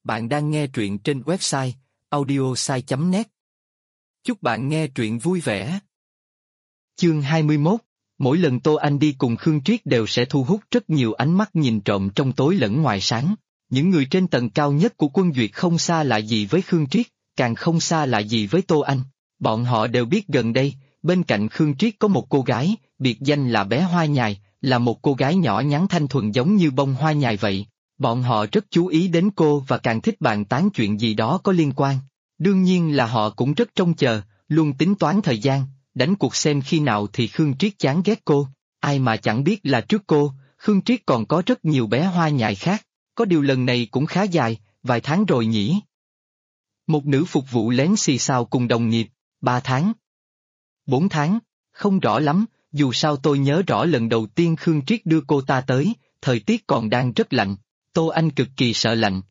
Bạn đang nghe truyện trên website audiosai.net. Chúc bạn nghe truyện vui vẻ. Chương 21. Mỗi lần Tô Anh đi cùng Khương Triết đều sẽ thu hút rất nhiều ánh mắt nhìn trộm trong tối lẫn ngoài sáng. Những người trên tầng cao nhất của Quân Duyệt không xa lạ gì với Khương Triết, càng không xa lạ gì với Tô Anh. Bọn họ đều biết gần đây, bên cạnh Khương Triết có một cô gái, biệt danh là bé Hoa Nhài, là một cô gái nhỏ nhắn thanh thuần giống như bông hoa nhài vậy. Bọn họ rất chú ý đến cô và càng thích bàn tán chuyện gì đó có liên quan. Đương nhiên là họ cũng rất trông chờ, luôn tính toán thời gian, đánh cuộc xem khi nào thì Khương Triết chán ghét cô. Ai mà chẳng biết là trước cô, Khương Triết còn có rất nhiều bé hoa nhài khác, có điều lần này cũng khá dài, vài tháng rồi nhỉ. Một nữ phục vụ lén xì xào cùng đồng nghiệp, 3 tháng, 4 tháng, không rõ lắm, dù sao tôi nhớ rõ lần đầu tiên Khương Triết đưa cô ta tới, thời tiết còn đang rất lạnh. Tô Anh cực kỳ sợ lạnh.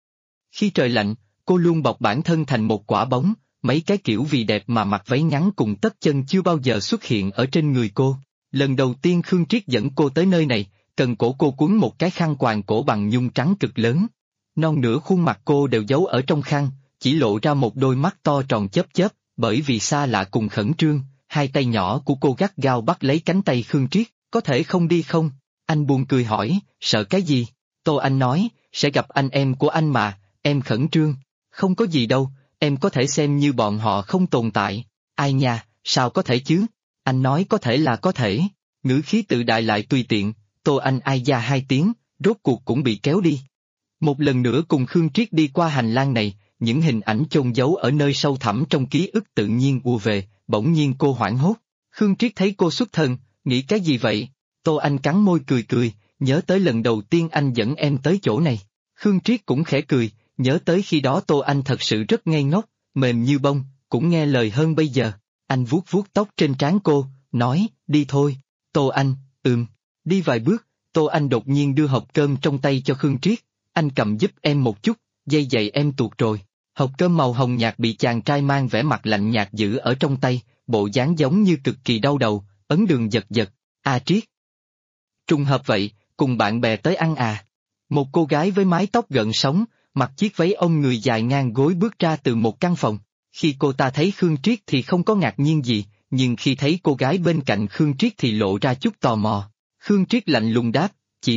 Khi trời lạnh, cô luôn bọc bản thân thành một quả bóng, mấy cái kiểu vì đẹp mà mặc váy ngắn cùng tất chân chưa bao giờ xuất hiện ở trên người cô. Lần đầu tiên Khương Triết dẫn cô tới nơi này, cần cổ cô quấn một cái khăn quàng cổ bằng nhung trắng cực lớn. Non nửa khuôn mặt cô đều giấu ở trong khăn, chỉ lộ ra một đôi mắt to tròn chớp chớp, bởi vì xa lạ cùng khẩn trương, hai tay nhỏ của cô gắt gao bắt lấy cánh tay Khương Triết, có thể không đi không? Anh buồn cười hỏi, sợ cái gì? Tô Anh nói, sẽ gặp anh em của anh mà, em khẩn trương. Không có gì đâu, em có thể xem như bọn họ không tồn tại. Ai nha, sao có thể chứ? Anh nói có thể là có thể. Ngữ khí tự đại lại tùy tiện, Tô Anh ai da 2 tiếng, rốt cuộc cũng bị kéo đi. Một lần nữa cùng Khương Triết đi qua hành lang này, những hình ảnh chôn giấu ở nơi sâu thẳm trong ký ức tự nhiên ùa về, bỗng nhiên cô hoảng hốt. Khương Triết thấy cô xuất thần, nghĩ cái gì vậy? Tô Anh cắn môi cười cười. Nhớ tới lần đầu tiên anh dẫn em tới chỗ này. Khương Triết cũng khẽ cười, nhớ tới khi đó Tô Anh thật sự rất ngây ngốc, mềm như bông, cũng nghe lời hơn bây giờ. Anh vuốt vuốt tóc trên trán cô, nói, đi thôi. Tô Anh, đi vài bước, Tô Anh đột nhiên đưa hộp cơm trong tay cho Khương Triết. Anh cầm giúp em một chút, dây giày em tuột rồi. Hộp cơm màu hồng nhạt bị chàng trai mang vẻ mặt lạnh nhạt giữ ở trong tay, bộ dáng giống như cực kỳ đau đầu, ấn đường giật giật. Triết. Trùng hợp vậy. Cùng bạn bè tới ăn à? Một cô gái với mái tóc gợn sóng, mặc chiếc váy ôm người dài ngang gối bước ra từ một căn phòng. Khi cô ta thấy Khương Triết thì không có ngạc nhiên gì, nhưng khi thấy cô gái bên cạnh Khương Triết thì lộ ra chút tò mò. Khương Triết lạnh lùng đáp,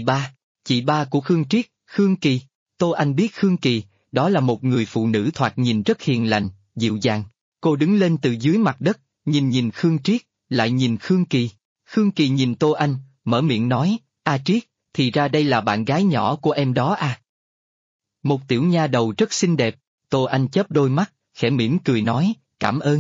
chị ba của Khương Triết, Khương Kỳ. Tô Anh biết Khương Kỳ, đó là một người phụ nữ thoạt nhìn rất hiền lành, dịu dàng. Cô đứng lên từ dưới mặt đất, nhìn Khương Triết, lại nhìn Khương Kỳ. Khương Kỳ nhìn Tô Anh, mở miệng nói, Triết, thì ra đây là bạn gái nhỏ của em đó à? Một tiểu nha đầu rất xinh đẹp, Tô Anh chớp đôi mắt, khẽ mỉm cười nói, cảm ơn.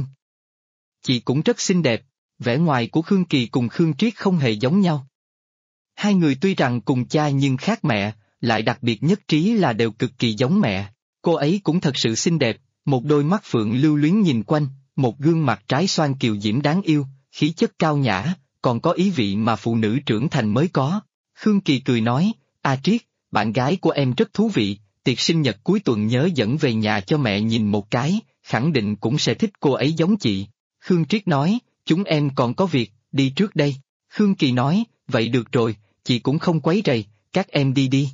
Chị cũng rất xinh đẹp, vẻ ngoài của Khương Kỳ cùng Khương Triết không hề giống nhau. Hai người tuy rằng cùng cha nhưng khác mẹ, lại đặc biệt nhất trí là đều cực kỳ giống mẹ. Cô ấy cũng thật sự xinh đẹp, một đôi mắt phượng lưu luyến nhìn quanh, một gương mặt trái xoan kiều diễm đáng yêu, khí chất cao nhã, còn có ý vị mà phụ nữ trưởng thành mới có. Khương Kỳ cười nói, Triết, bạn gái của em rất thú vị, tiệc sinh nhật cuối tuần nhớ dẫn về nhà cho mẹ nhìn một cái, khẳng định cũng sẽ thích cô ấy giống chị. Khương Triết nói, chúng em còn có việc, đi trước đây. Khương Kỳ nói, vậy được rồi, chị cũng không quấy rầy, các em đi đi.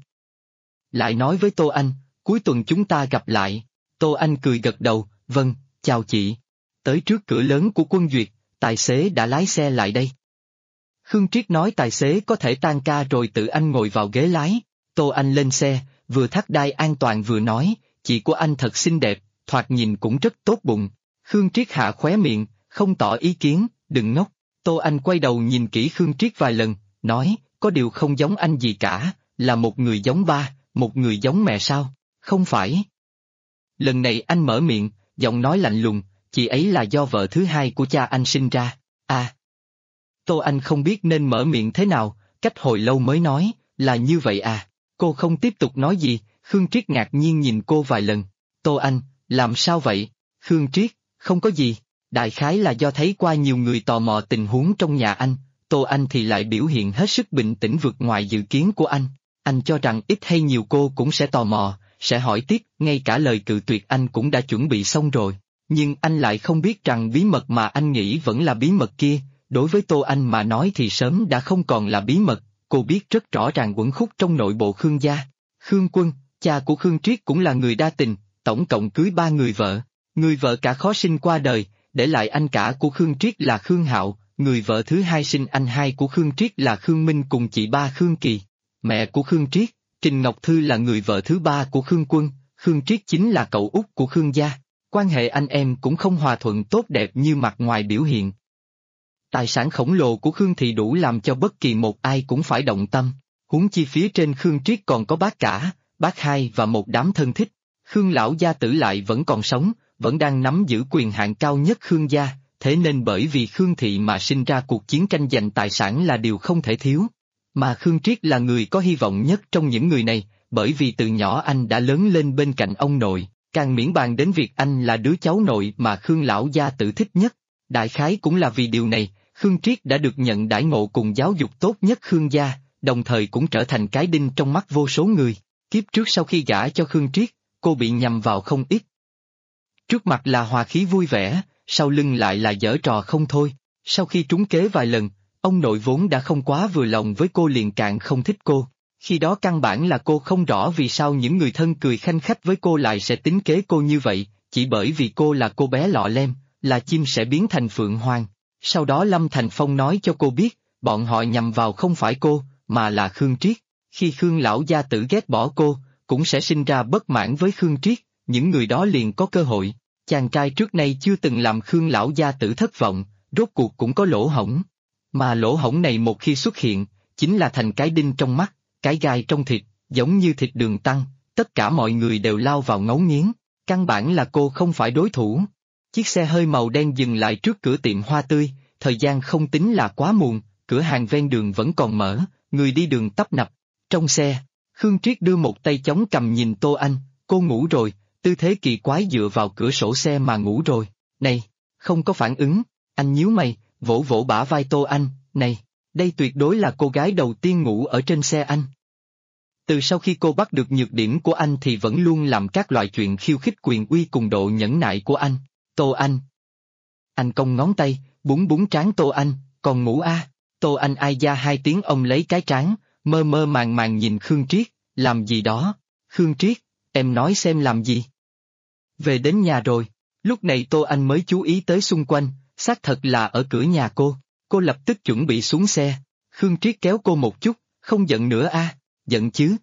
Lại nói với Tô Anh, cuối tuần chúng ta gặp lại. Tô Anh cười gật đầu, vâng, chào chị. Tới trước cửa lớn của Quân Duyệt, tài xế đã lái xe lại đây. Khương Triết nói tài xế có thể tan ca rồi tự anh ngồi vào ghế lái. Tô Anh lên xe, vừa thắt đai an toàn vừa nói, chị của anh thật xinh đẹp, thoạt nhìn cũng rất tốt bụng. Khương Triết hạ khóe miệng, không tỏ ý kiến, đừng ngốc. Tô Anh quay đầu nhìn kỹ Khương Triết vài lần, nói, có điều không giống anh gì cả, là một người giống ba, một người giống mẹ sao? Không phải. Lần này anh mở miệng, giọng nói lạnh lùng, chị ấy là do vợ thứ hai của cha anh sinh ra. Tô Anh không biết nên mở miệng thế nào, cách hồi lâu mới nói, là như vậy à? Cô không tiếp tục nói gì, Khương Triết ngạc nhiên nhìn cô vài lần. Tô Anh, làm sao vậy? Khương Triết, không có gì, đại khái là do thấy qua nhiều người tò mò tình huống trong nhà anh, Tô Anh thì lại biểu hiện hết sức bình tĩnh vượt ngoài dự kiến của anh. Anh cho rằng ít hay nhiều cô cũng sẽ tò mò, sẽ hỏi tiếp, ngay cả lời cự tuyệt anh cũng đã chuẩn bị xong rồi. Nhưng anh lại không biết rằng bí mật mà anh nghĩ vẫn là bí mật kia. Đối với Tô Anh mà nói thì sớm đã không còn là bí mật, cô biết rất rõ ràng uẩn khúc trong nội bộ Khương gia. Khương Quân, Cha của Khương Triết cũng là người đa tình, tổng cộng cưới 3 người vợ. Người vợ cả khó sinh qua đời, để lại anh cả của Khương Triết là Khương Hạo, người vợ thứ hai sinh anh hai của Khương Triết là Khương Minh cùng chị ba Khương Kỳ. Mẹ của Khương Triết, Trình Ngọc Thư là người vợ thứ ba của Khương Quân, Khương Triết chính là cậu út của Khương gia. Quan hệ anh em cũng không hòa thuận tốt đẹp như mặt ngoài biểu hiện. Tài sản khổng lồ của Khương thị đủ làm cho bất kỳ một ai cũng phải động tâm, huống chi phía trên Khương Triết còn có bác cả, bác hai và một đám thân thích. Khương lão gia tử lại vẫn còn sống, vẫn đang nắm giữ quyền hạn cao nhất Khương gia, thế nên bởi vì Khương thị mà sinh ra cuộc chiến tranh giành tài sản là điều không thể thiếu. Mà Khương Triết là người có hy vọng nhất trong những người này, bởi vì từ nhỏ anh đã lớn lên bên cạnh ông nội, càng miễn bàn đến việc anh là đứa cháu nội mà Khương lão gia tử thích nhất. Đại khái cũng là vì điều này, Khương Triết đã được nhận đãi ngộ cùng giáo dục tốt nhất Khương gia, đồng thời cũng trở thành cái đinh trong mắt vô số người. Kiếp trước sau khi gả cho Khương Triết, cô bị nhầm vào không ít. Trước mặt là hòa khí vui vẻ, sau lưng lại là giở trò không thôi. Sau khi trúng kế vài lần, ông nội vốn đã không quá vừa lòng với cô liền càng không thích cô. Khi đó căn bản là cô không rõ vì sao những người thân cười khanh khách với cô lại sẽ tính kế cô như vậy, chỉ bởi vì cô là cô bé lọ lem, là chim sẽ biến thành phượng hoàng. Sau đó Lâm Thành Phong nói cho cô biết, bọn họ nhầm vào không phải cô, mà là Khương Triết. Khi Khương lão gia tử ghét bỏ cô, cũng sẽ sinh ra bất mãn với Khương Triết, những người đó liền có cơ hội. Chàng trai trước nay chưa từng làm Khương lão gia tử thất vọng, rốt cuộc cũng có lỗ hổng. Mà lỗ hổng này một khi xuất hiện, chính là thành cái đinh trong mắt, cái gai trong thịt, giống như thịt đường tăng, tất cả mọi người đều lao vào ngấu nghiến. Căn bản là cô không phải đối thủ. Chiếc xe hơi màu đen dừng lại trước cửa tiệm hoa tươi, thời gian không tính là quá muộn, cửa hàng ven đường vẫn còn mở, người đi đường tấp nập. Trong xe, Khương Triết đưa một tay chống cằm nhìn Tô Anh, cô ngủ rồi, tư thế kỳ quái dựa vào cửa sổ xe mà ngủ rồi. Này, không có phản ứng, anh nhíu mày, vỗ vỗ bả vai Tô Anh, này, đây tuyệt đối là cô gái đầu tiên ngủ ở trên xe anh. Từ sau khi cô bắt được nhược điểm của anh thì vẫn luôn làm các loại chuyện khiêu khích quyền uy cùng độ nhẫn nại của anh. Tô Anh. Anh cong ngón tay, búng búng trán Tô Anh, còn ngủ à? Tô Anh ai da hai tiếng ông lấy cái trán, mơ mơ màng màng nhìn Khương Triết, làm gì đó? Khương Triết, em nói xem làm gì? Về đến nhà rồi, lúc này Tô Anh mới chú ý tới xung quanh, xác thật là ở cửa nhà cô lập tức chuẩn bị xuống xe. Khương Triết kéo cô một chút, không giận nữa à? Giận chứ?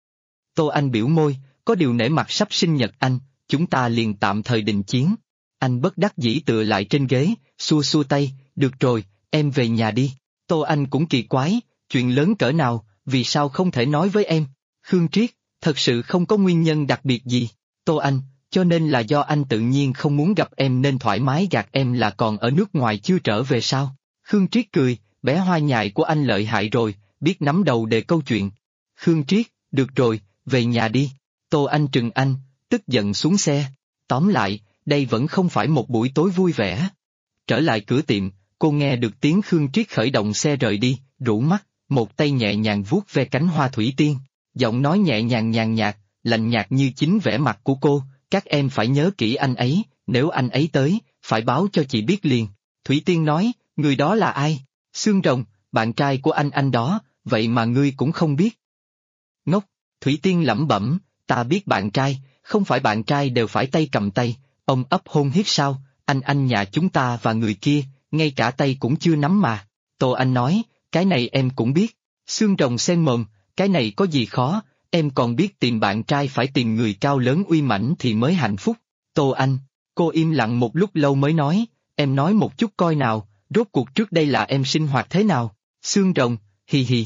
Tô Anh biểu môi, có điều nể mặt sắp sinh nhật anh, chúng ta liền tạm thời đình chiến. Anh bất đắc dĩ tựa lại trên ghế, xua xua tay, được rồi, em về nhà đi. Tô Anh cũng kỳ quái, chuyện lớn cỡ nào, vì sao không thể nói với em? Khương Triết, thật sự không có nguyên nhân đặc biệt gì. Tô Anh, cho nên là do anh tự nhiên không muốn gặp em nên thoải mái gạt em là còn ở nước ngoài chưa trở về sao? Khương Triết cười, bé hoa nhại của anh lợi hại rồi, biết nắm đầu đề câu chuyện. Khương Triết, được rồi, về nhà đi. Tô Anh trừng anh, tức giận xuống xe. Tóm lại, đây vẫn không phải một buổi tối vui vẻ. Trở lại cửa tiệm, cô nghe được tiếng Khương Triết khởi động xe rời đi, rũ mắt, một tay nhẹ nhàng vuốt ve cánh hoa thủy tiên, giọng nói nhẹ nhàng nhàn nhạt, lạnh nhạt như chính vẻ mặt của cô, các em phải nhớ kỹ anh ấy, nếu anh ấy tới, phải báo cho chị biết liền. Thủy Tiên nói, người đó là ai? Xương Rồng, bạn trai của anh đó, vậy mà ngươi cũng không biết. Ngốc, Thủy Tiên lẩm bẩm, ta biết bạn trai, không phải bạn trai đều phải tay cầm tay, ông ấp hôn hiếp sao, anh nhà chúng ta và người kia, ngay cả tay cũng chưa nắm mà. Tô Anh nói, cái này em cũng biết. Xương Rồng sen mồm, cái này có gì khó, em còn biết tìm bạn trai phải tìm người cao lớn uy mãnh thì mới hạnh phúc. Tô Anh, cô im lặng một lúc lâu mới nói, em nói một chút coi nào, rốt cuộc trước đây là em sinh hoạt thế nào? Xương Rồng, hi hi.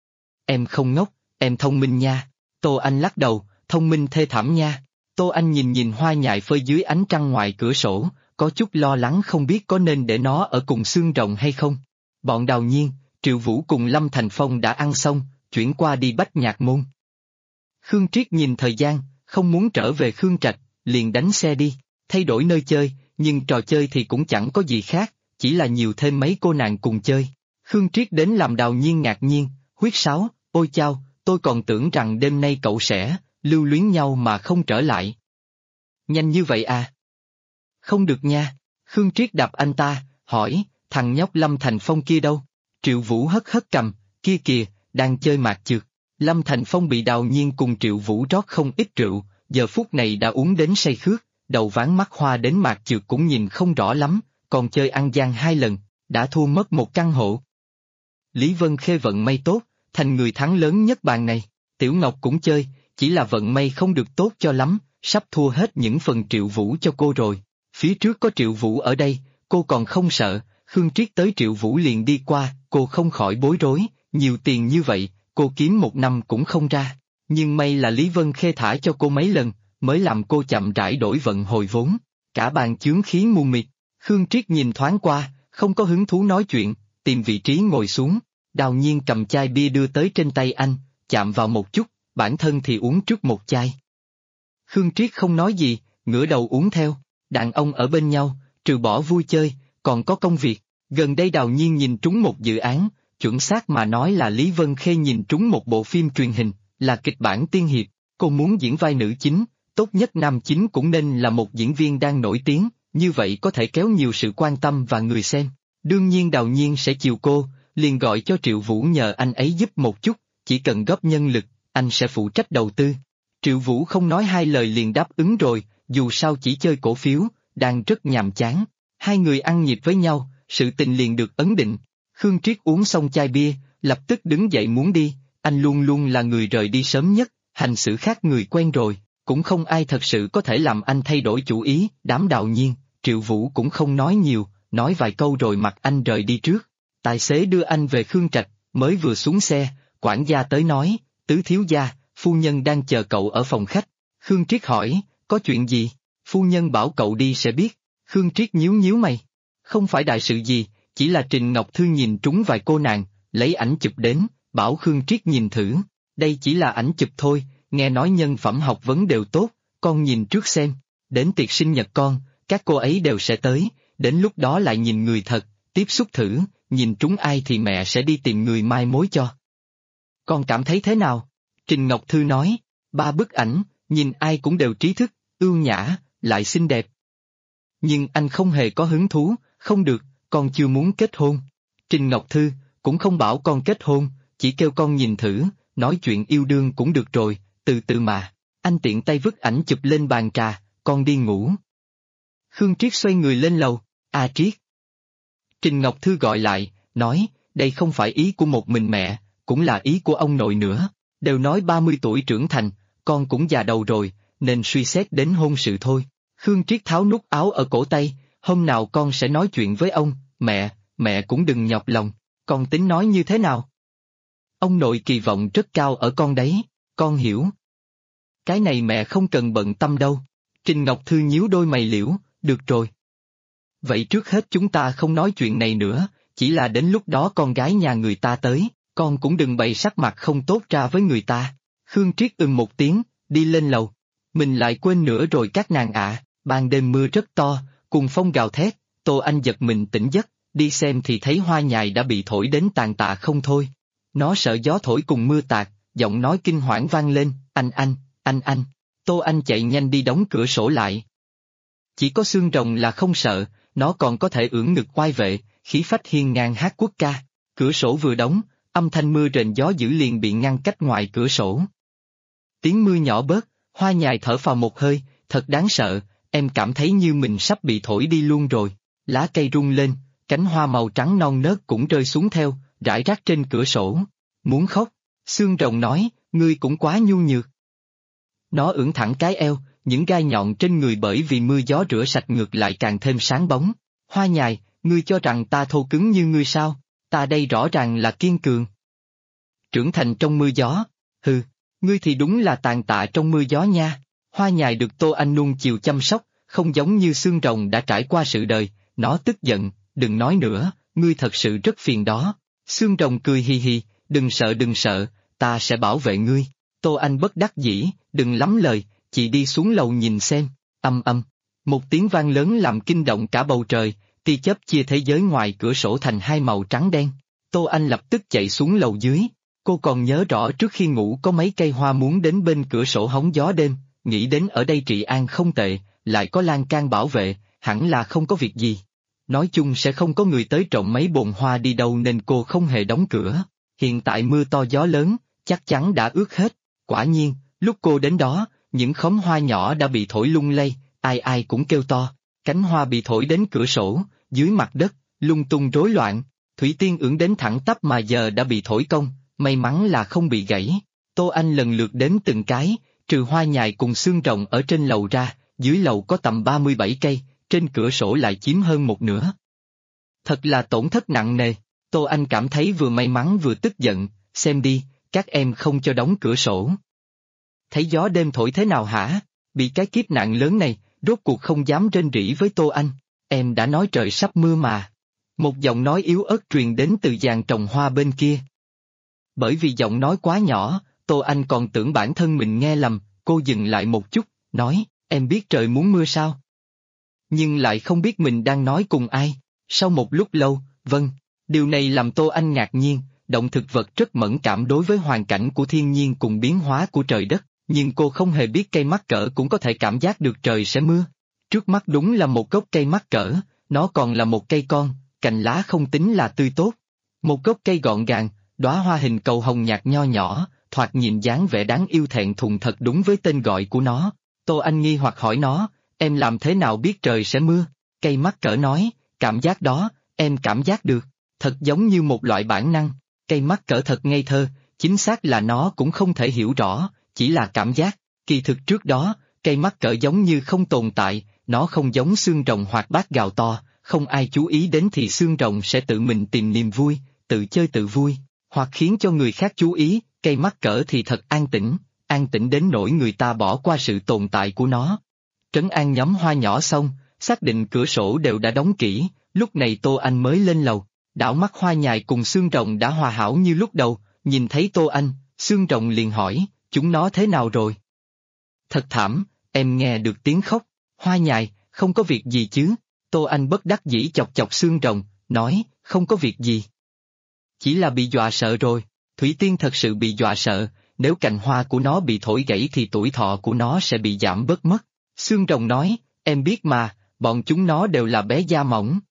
Em không ngốc, em thông minh nha. Tô Anh lắc đầu, thông minh thê thảm nha. Tô Anh nhìn nhìn hoa nhài phơi dưới ánh trăng ngoài cửa sổ, có chút lo lắng không biết có nên để nó ở cùng Xương Rồng hay không. Bọn Đào Nhiên, Triệu Vũ cùng Lâm Thành Phong đã ăn xong, chuyển qua đi Bách Nhạc Môn. Khương Triết nhìn thời gian, không muốn trở về Khương Trạch, liền đánh xe đi, thay đổi nơi chơi, nhưng trò chơi thì cũng chẳng có gì khác, chỉ là nhiều thêm mấy cô nàng cùng chơi. Khương Triết đến làm Đào Nhiên ngạc nhiên, huyết sáo, ôi chao, tôi còn tưởng rằng đêm nay cậu sẽ lưu luyến nhau mà không trở lại. Nhanh như vậy à? Không được nha. Khương Triết đạp anh ta, hỏi, thằng nhóc Lâm Thành Phong kia đâu? Triệu Vũ hất hất cầm, kia kìa, đang chơi mạc chược. Lâm Thành Phong bị Đào Nhiên cùng Triệu Vũ rót không ít rượu, giờ phút này đã uống đến say khước, đầu ván mắt hoa đến mạc trượt cũng nhìn không rõ lắm, còn chơi ăn gian 2 lần, đã thua mất một căn hộ. Lý Vân Khê vận may tốt, thành người thắng lớn nhất bàn này, Tiểu Ngọc cũng chơi, chỉ là vận may không được tốt cho lắm, sắp thua hết những phần Triệu Vũ cho cô rồi. Phía trước có Triệu Vũ ở đây, cô còn không sợ, Khương Triết tới Triệu Vũ liền đi qua, cô không khỏi bối rối, nhiều tiền như vậy, cô kiếm 1 năm cũng không ra. Nhưng may là Lý Vân Khê thả cho cô mấy lần, mới làm cô chậm rãi đổi vận hồi vốn. Cả bàn chướng khí mù mịt, Khương Triết nhìn thoáng qua, không có hứng thú nói chuyện, tìm vị trí ngồi xuống. Đào Nhiên cầm chai bia đưa tới trên tay anh, chạm vào một chút, bản thân thì uống trước một chai. Khương Triết không nói gì, ngửa đầu uống theo. Đàn ông ở bên nhau, trừ bỏ vui chơi, còn có công việc. Gần đây Đào Nhiên nhìn trúng một dự án, chuẩn xác mà nói là Lý Vân Khê nhìn trúng một bộ phim truyền hình, là kịch bản tiên hiệp. Cô muốn diễn vai nữ chính, tốt nhất nam chính cũng nên là một diễn viên đang nổi tiếng, như vậy có thể kéo nhiều sự quan tâm và người xem. Đương nhiên Đào Nhiên sẽ chiều cô, liền gọi cho Triệu Vũ nhờ anh ấy giúp một chút, chỉ cần góp nhân lực, anh sẽ phụ trách đầu tư. Triệu Vũ không nói 2 lời liền đáp ứng rồi, dù sao chỉ chơi cổ phiếu, đang rất nhàm chán. 2 người ăn nhịp với nhau, sự tình liền được ấn định. Khương Triết uống xong chai bia, lập tức đứng dậy muốn đi, anh luôn luôn là người rời đi sớm nhất, hành xử khác người quen rồi, cũng không ai thật sự có thể làm anh thay đổi chủ ý. Đám Đào Nhiên, Triệu Vũ cũng không nói nhiều, nói vài câu rồi mặc anh rời đi trước. Tài xế đưa anh về Khương Trạch, mới vừa xuống xe, quản gia tới nói, Tứ thiếu gia, phu nhân đang chờ cậu ở phòng khách. Khương Triết hỏi, có chuyện gì? Phu nhân bảo cậu đi sẽ biết. Khương Triết nhíu nhíu mày. Không phải đại sự gì, chỉ là Trình Ngọc Thư nhìn trúng vài cô nàng, lấy ảnh chụp đến, bảo Khương Triết nhìn thử. Đây chỉ là ảnh chụp thôi, nghe nói nhân phẩm học vấn đều tốt, con nhìn trước xem. Đến tiệc sinh nhật con, các cô ấy đều sẽ tới, đến lúc đó lại nhìn người thật, tiếp xúc thử, nhìn trúng ai thì mẹ sẽ đi tìm người mai mối cho. Con cảm thấy thế nào? Trình Ngọc Thư nói, 3 bức ảnh, nhìn ai cũng đều trí thức, ưu nhã, lại xinh đẹp. Nhưng anh không hề có hứng thú, không được, con chưa muốn kết hôn. Trình Ngọc Thư, cũng không bảo con kết hôn, chỉ kêu con nhìn thử, nói chuyện yêu đương cũng được rồi, từ từ mà. Anh tiện tay vứt ảnh chụp lên bàn trà, con đi ngủ. Khương Triết xoay người lên lầu, Triết. Trình Ngọc Thư gọi lại, nói, đây không phải ý của một mình mẹ, cũng là ý của ông nội nữa, đều nói 30 tuổi trưởng thành, con cũng già đầu rồi, nên suy xét đến hôn sự thôi. Khương Triết tháo nút áo ở cổ tay, hôm nào con sẽ nói chuyện với ông, mẹ cũng đừng nhọc lòng, con tính nói như thế nào? Ông nội kỳ vọng rất cao ở con đấy, con hiểu. Cái này mẹ không cần bận tâm đâu. Trình Ngọc Thư nhíu đôi mày liễu, được rồi. Vậy trước hết chúng ta không nói chuyện này nữa, chỉ là đến lúc đó con gái nhà người ta tới, con cũng đừng bày sắc mặt không tốt ra với người ta. Khương Triết một tiếng, đi lên lầu. Mình lại quên nữa rồi các nàng ạ, ban đêm mưa rất to, cùng phong gào thét, Tô Anh giật mình tỉnh giấc, đi xem thì thấy hoa nhài đã bị thổi đến tàn tạ không thôi. Nó sợ gió thổi cùng mưa tạt, giọng nói kinh hoảng vang lên, anh. Tô Anh chạy nhanh đi đóng cửa sổ lại. Chỉ có xương rồng là không sợ, nó còn có thể ưỡn ngực oai vệ, khí phách hiên ngang hát quốc ca. Cửa sổ vừa đóng, âm thanh mưa rền gió dữ liền bị ngăn cách ngoài cửa sổ. Tiếng mưa nhỏ bớt, hoa nhài thở phào một hơi, thật đáng sợ, em cảm thấy như mình sắp bị thổi đi luôn rồi. Lá cây rung lên, cánh hoa màu trắng non nớt cũng rơi xuống theo, rải rác trên cửa sổ. Muốn khóc, xương rồng nói, ngươi cũng quá nhu nhược. Nó ưỡn thẳng cái eo, những gai nhọn trên người bởi vì mưa gió rửa sạch ngược lại càng thêm sáng bóng. Hoa nhài, ngươi cho rằng ta thô cứng như ngươi sao? Ta đây rõ ràng là kiên cường. Trưởng thành trong mưa gió, hừ, ngươi thì đúng là tàn tạ trong mưa gió nha. Hoa nhài được Tô Anh nuông chiều chăm sóc, không giống như xương rồng đã trải qua sự đời, nó tức giận, đừng nói nữa, ngươi thật sự rất phiền đó. Xương rồng cười hi hi, đừng sợ, ta sẽ bảo vệ ngươi. Tô Anh bất đắc dĩ, đừng lắm lời, chị đi xuống lầu nhìn xem. Âm. Một tiếng vang lớn làm kinh động cả bầu trời, tia chớp chia thế giới ngoài cửa sổ thành 2 màu trắng đen. Tô Anh lập tức chạy xuống lầu dưới. Cô còn nhớ rõ trước khi ngủ có mấy cây hoa muốn đến bên cửa sổ hóng gió đêm, nghĩ đến ở đây trị an không tệ, lại có lan can bảo vệ, hẳn là không có việc gì. Nói chung sẽ không có người tới trộm mấy bồn hoa đi đâu nên cô không hề đóng cửa. Hiện tại mưa to gió lớn, chắc chắn đã ướt hết. Quả nhiên, lúc cô đến đó, những khóm hoa nhỏ đã bị thổi lung lay, ai ai cũng kêu to. Cánh hoa bị thổi đến cửa sổ, dưới mặt đất, lung tung rối loạn. Thủy Tiên ưỡn đến thẳng tắp mà giờ đã bị thổi cong, may mắn là không bị gãy. Tô Anh lần lượt đếm từng cái, trừ hoa nhài cùng xương rồng ở trên lầu ra, dưới lầu có tầm 37 cây, trên cửa sổ lại chiếm hơn một nửa. Thật là tổn thất nặng nề. Tô Anh cảm thấy vừa may mắn vừa tức giận, xem đi, các em không cho đóng cửa sổ. Thấy gió đêm thổi thế nào hả? Bị cái kiếp nạn lớn này, rốt cuộc không dám rên rỉ với Tô Anh. Em đã nói trời sắp mưa mà. Một giọng nói yếu ớt truyền đến từ giàn trồng hoa bên kia. Bởi vì giọng nói quá nhỏ, Tô Anh còn tưởng bản thân mình nghe lầm, cô dừng lại một chút, nói, em biết trời muốn mưa sao? Nhưng lại không biết mình đang nói cùng ai. Sau một lúc lâu, vâng, điều này làm Tô Anh ngạc nhiên, động thực vật rất mẫn cảm đối với hoàn cảnh của thiên nhiên cùng biến hóa của trời đất, nhưng cô không hề biết cây mắc cỡ cũng có thể cảm giác được trời sẽ mưa. Trước mắt đúng là một gốc cây mắc cỡ, nó còn là một cây con, cành lá không tính là tươi tốt. Một gốc cây gọn gàng, đóa hoa hình cầu hồng nhạt nho nhỏ, thoạt nhìn dáng vẻ đáng yêu thẹn thùng thật đúng với tên gọi của nó. Tô Anh nghi hoặc hỏi nó, em làm thế nào biết trời sẽ mưa? Cây mắc cỡ nói, cảm giác đó, em cảm giác được, thật giống như một loại bản năng. Cây mắc cỡ thật ngây thơ, chính xác là nó cũng không thể hiểu rõ, chỉ là cảm giác. Kỳ thực trước đó, cây mắc cỡ giống như không tồn tại, nó không giống xương rồng hoặc bát gạo to, không ai chú ý đến thì xương rồng sẽ tự mình tìm niềm vui, tự chơi tự vui, hoặc khiến cho người khác chú ý, cây mắc cỡ thì thật an tĩnh đến nỗi người ta bỏ qua sự tồn tại của nó. Trấn an nhóm hoa nhỏ xong, xác định cửa sổ đều đã đóng kỹ, lúc này Tô Anh mới lên lầu, đảo mắt hoa nhài cùng xương rồng đã hòa hảo như lúc đầu, nhìn thấy Tô Anh, xương rồng liền hỏi, chúng nó thế nào rồi? Thật thảm, em nghe được tiếng khóc, hoa nhài, không có việc gì chứ? Tô Anh bất đắc dĩ chọc chọc xương rồng, nói, không có việc gì. Chỉ là bị dọa sợ rồi, Thủy Tiên thật sự bị dọa sợ, nếu cành hoa của nó bị thổi gãy thì tuổi thọ của nó sẽ bị giảm bớt mất. Xương rồng nói, em biết mà, bọn chúng nó đều là bé da mỏng.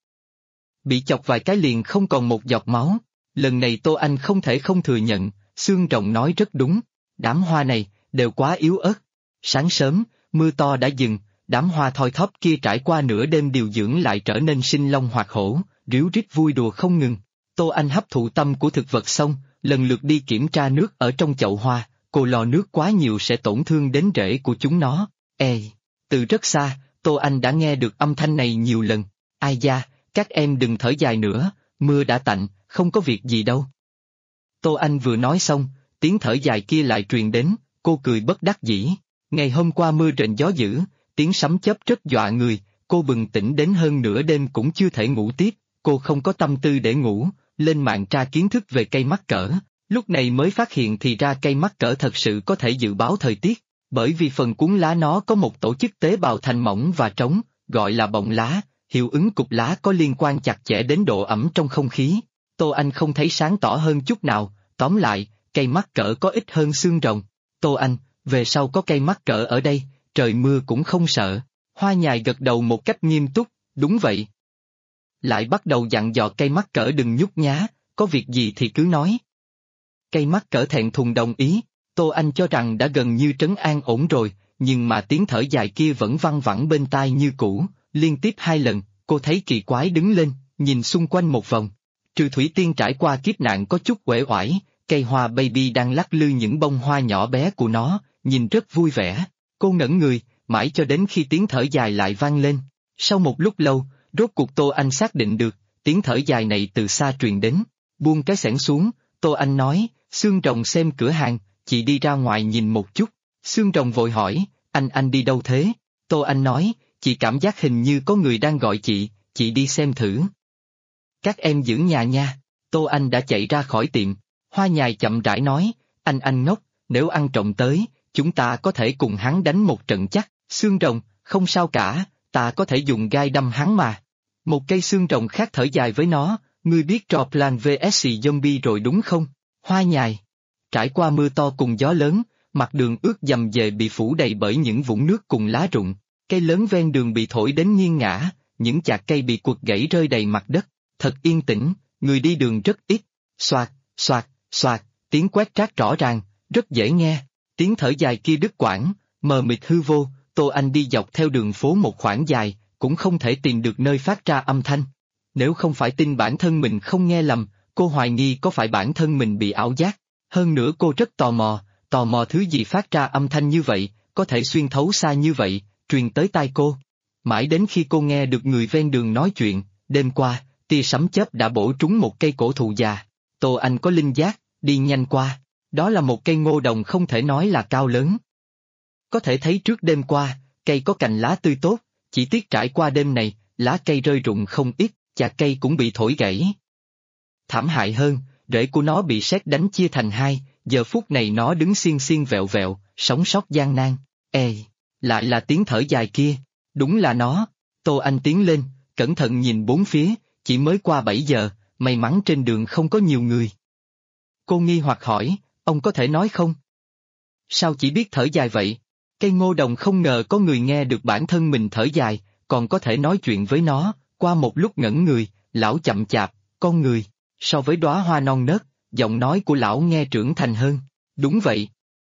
Bị chọc vài cái liền không còn một giọt máu, lần này Tô Anh không thể không thừa nhận, xương rồng nói rất đúng, đám hoa này, đều quá yếu ớt. Sáng sớm, mưa to đã dừng, đám hoa thoi thóp kia trải qua nửa đêm điều dưỡng lại trở nên sinh long hoạt hổ, ríu rít vui đùa không ngừng. Tô Anh hấp thụ tâm của thực vật xong, lần lượt đi kiểm tra nước ở trong chậu hoa, cô lo nước quá nhiều sẽ tổn thương đến rễ của chúng nó. Ê! Từ rất xa, Tô Anh đã nghe được âm thanh này nhiều lần. Ai da, các em đừng thở dài nữa, mưa đã tạnh, không có việc gì đâu. Tô Anh vừa nói xong, tiếng thở dài kia lại truyền đến, cô cười bất đắc dĩ. Ngày hôm qua mưa rền gió dữ, tiếng sấm chớp rất dọa người, cô bừng tỉnh đến hơn nửa đêm cũng chưa thể ngủ tiếp, cô không có tâm tư để ngủ, lên mạng tra kiến thức về cây mắc cỡ, lúc này mới phát hiện thì ra cây mắc cỡ thật sự có thể dự báo thời tiết, bởi vì phần cuốn lá nó có một tổ chức tế bào thành mỏng và trống, gọi là bọng lá, hiệu ứng cục lá có liên quan chặt chẽ đến độ ẩm trong không khí. Tô Anh không thấy sáng tỏ hơn chút nào, tóm lại, cây mắc cỡ có ít hơn xương rồng. Tô Anh, về sau có cây mắc cỡ ở đây, trời mưa cũng không sợ. Hoa nhài gật đầu một cách nghiêm túc, đúng vậy. Lại bắt đầu dặn dò cây mắc cỡ đừng nhút nhá, có việc gì thì cứ nói. Cây mắc cỡ thẹn thùng đồng ý, Tô Anh cho rằng đã gần như trấn an ổn rồi, nhưng mà tiếng thở dài kia vẫn văng vẳng bên tai như cũ, liên tiếp 2 lần, cô thấy kỳ quái đứng lên, nhìn xung quanh một vòng. Trừ Thủy Tiên trải qua kiếp nạn có chút uể oải, cây hoa baby đang lắc lư những bông hoa nhỏ bé của nó, nhìn rất vui vẻ. Cô ngẩn người, mãi cho đến khi tiếng thở dài lại vang lên. Sau một lúc lâu, rốt cuộc Tô Anh xác định được, tiếng thở dài này từ xa truyền đến. Buông cái xẻng xuống, Tô Anh nói, xương rồng xem cửa hàng, chị đi ra ngoài nhìn một chút. Xương rồng vội hỏi, anh đi đâu thế? Tô Anh nói, chị cảm giác hình như có người đang gọi chị đi xem thử. Các em giữ nhà nha. Tô Anh đã chạy ra khỏi tiệm. Hoa nhài chậm rãi nói, anh ngốc, nếu ăn trộm tới, chúng ta có thể cùng hắn đánh một trận chắc. Xương rồng, không sao cả, ta có thể dùng gai đâm hắn mà. Một cây xương rồng khác thở dài với nó, ngươi biết trò Plan vs Zombie rồi đúng không? Hoa nhài. Trải qua mưa to cùng gió lớn, mặt đường ướt dầm dề bị phủ đầy bởi những vũng nước cùng lá rụng, cây lớn ven đường bị thổi đến nghiêng ngã, những chạc cây bị quật gãy rơi đầy mặt đất, thật yên tĩnh, người đi đường rất ít, xoạt, xoạt, xoạt, tiếng quét rác rõ ràng, rất dễ nghe. Tiếng thở dài kia đứt quãng, mờ mịt hư vô, Tô Anh đi dọc theo đường phố một khoảng dài, cũng không thể tìm được nơi phát ra âm thanh. Nếu không phải tin bản thân mình không nghe lầm, cô hoài nghi có phải bản thân mình bị ảo giác. Hơn nữa cô rất tò mò thứ gì phát ra âm thanh như vậy, có thể xuyên thấu xa như vậy, truyền tới tai cô. Mãi đến khi cô nghe được người ven đường nói chuyện, đêm qua, tia sấm chớp đã bổ trúng một cây cổ thụ già. Tô Anh có linh giác, đi nhanh qua. Đó là một cây ngô đồng không thể nói là cao lớn. Có thể thấy trước đêm qua, cây có cành lá tươi tốt, chỉ tiếc trải qua đêm này, lá cây rơi rụng không ít, chạc cây cũng bị thổi gãy. Thảm hại hơn, rễ của nó bị sét đánh chia thành hai, giờ phút này nó đứng xiên xiên vẹo vẹo, sống sót gian nan. Ê, lại là tiếng thở dài kia, đúng là nó. Tô Anh tiến lên, cẩn thận nhìn bốn phía, chỉ mới qua 7 giờ, may mắn trên đường không có nhiều người. Cô nghi hoặc hỏi, ông có thể nói không? Sao chỉ biết thở dài vậy? Cây ngô đồng không ngờ có người nghe được bản thân mình thở dài, còn có thể nói chuyện với nó. Qua một lúc ngẩn người, lão chậm chạp, con người, so với đóa hoa non nớt, giọng nói của lão nghe trưởng thành hơn. Đúng vậy.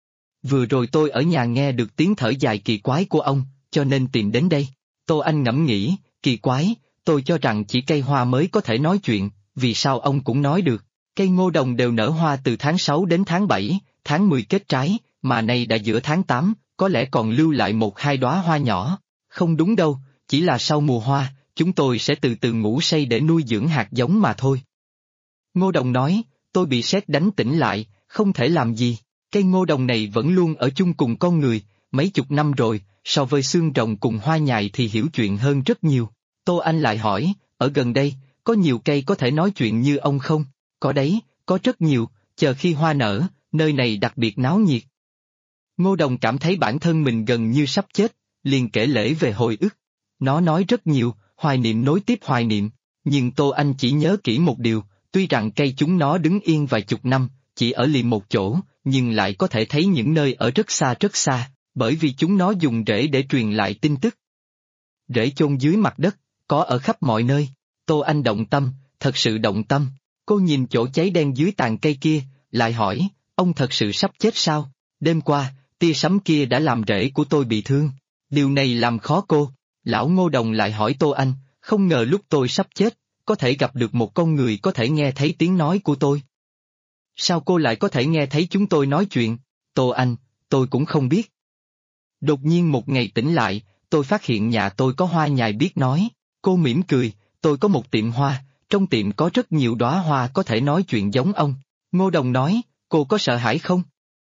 Vừa rồi tôi ở nhà nghe được tiếng thở dài kỳ quái của ông, cho nên tìm đến đây. Tô Anh ngẫm nghĩ, kỳ quái, tôi cho rằng chỉ cây hoa mới có thể nói chuyện, vì sao ông cũng nói được? Cây ngô đồng đều nở hoa từ tháng 6 đến tháng 7, tháng 10 kết trái, mà nay đã giữa tháng 8, có lẽ còn lưu lại một hai đóa hoa nhỏ. Không đúng đâu, chỉ là sau mùa hoa, chúng tôi sẽ từ từ ngủ say để nuôi dưỡng hạt giống mà thôi. Ngô đồng nói, tôi bị sét đánh tỉnh lại, không thể làm gì. Cây ngô đồng này vẫn luôn ở chung cùng con người, mấy chục năm rồi, so với xương rồng cùng hoa nhài thì hiểu chuyện hơn rất nhiều. Tô Anh lại hỏi, ở gần đây, có nhiều cây có thể nói chuyện như ông không? Có đấy, có rất nhiều, chờ khi hoa nở, nơi này đặc biệt náo nhiệt. Ngô đồng cảm thấy bản thân mình gần như sắp chết, liền kể lể về hồi ức. Nó nói rất nhiều, hoài niệm nối tiếp hoài niệm, nhưng Tô Anh chỉ nhớ kỹ một điều, tuy rằng cây chúng nó đứng yên vài chục năm, chỉ ở liền một chỗ, nhưng lại có thể thấy những nơi ở rất xa, bởi vì chúng nó dùng rễ để truyền lại tin tức. Rễ chôn dưới mặt đất, có ở khắp mọi nơi. Tô Anh động tâm, thật sự động tâm. Cô nhìn chỗ cháy đen dưới tàn cây kia, lại hỏi, ông thật sự sắp chết sao? Đêm qua, tia sấm kia đã làm rễ của tôi bị thương. Điều này làm khó cô. Lão Ngô Đồng lại hỏi Tô Anh, không ngờ lúc tôi sắp chết, có thể gặp được một con người có thể nghe thấy tiếng nói của tôi. Sao cô lại có thể nghe thấy chúng tôi nói chuyện? Tô Anh, tôi cũng không biết. Đột nhiên một ngày tỉnh lại, tôi phát hiện nhà tôi có hoa nhài biết nói. Cô mỉm cười, tôi có một tiệm hoa, trong tiệm có rất nhiều đóa hoa có thể nói chuyện giống ông. Ngô Đồng nói, cô có sợ hãi không?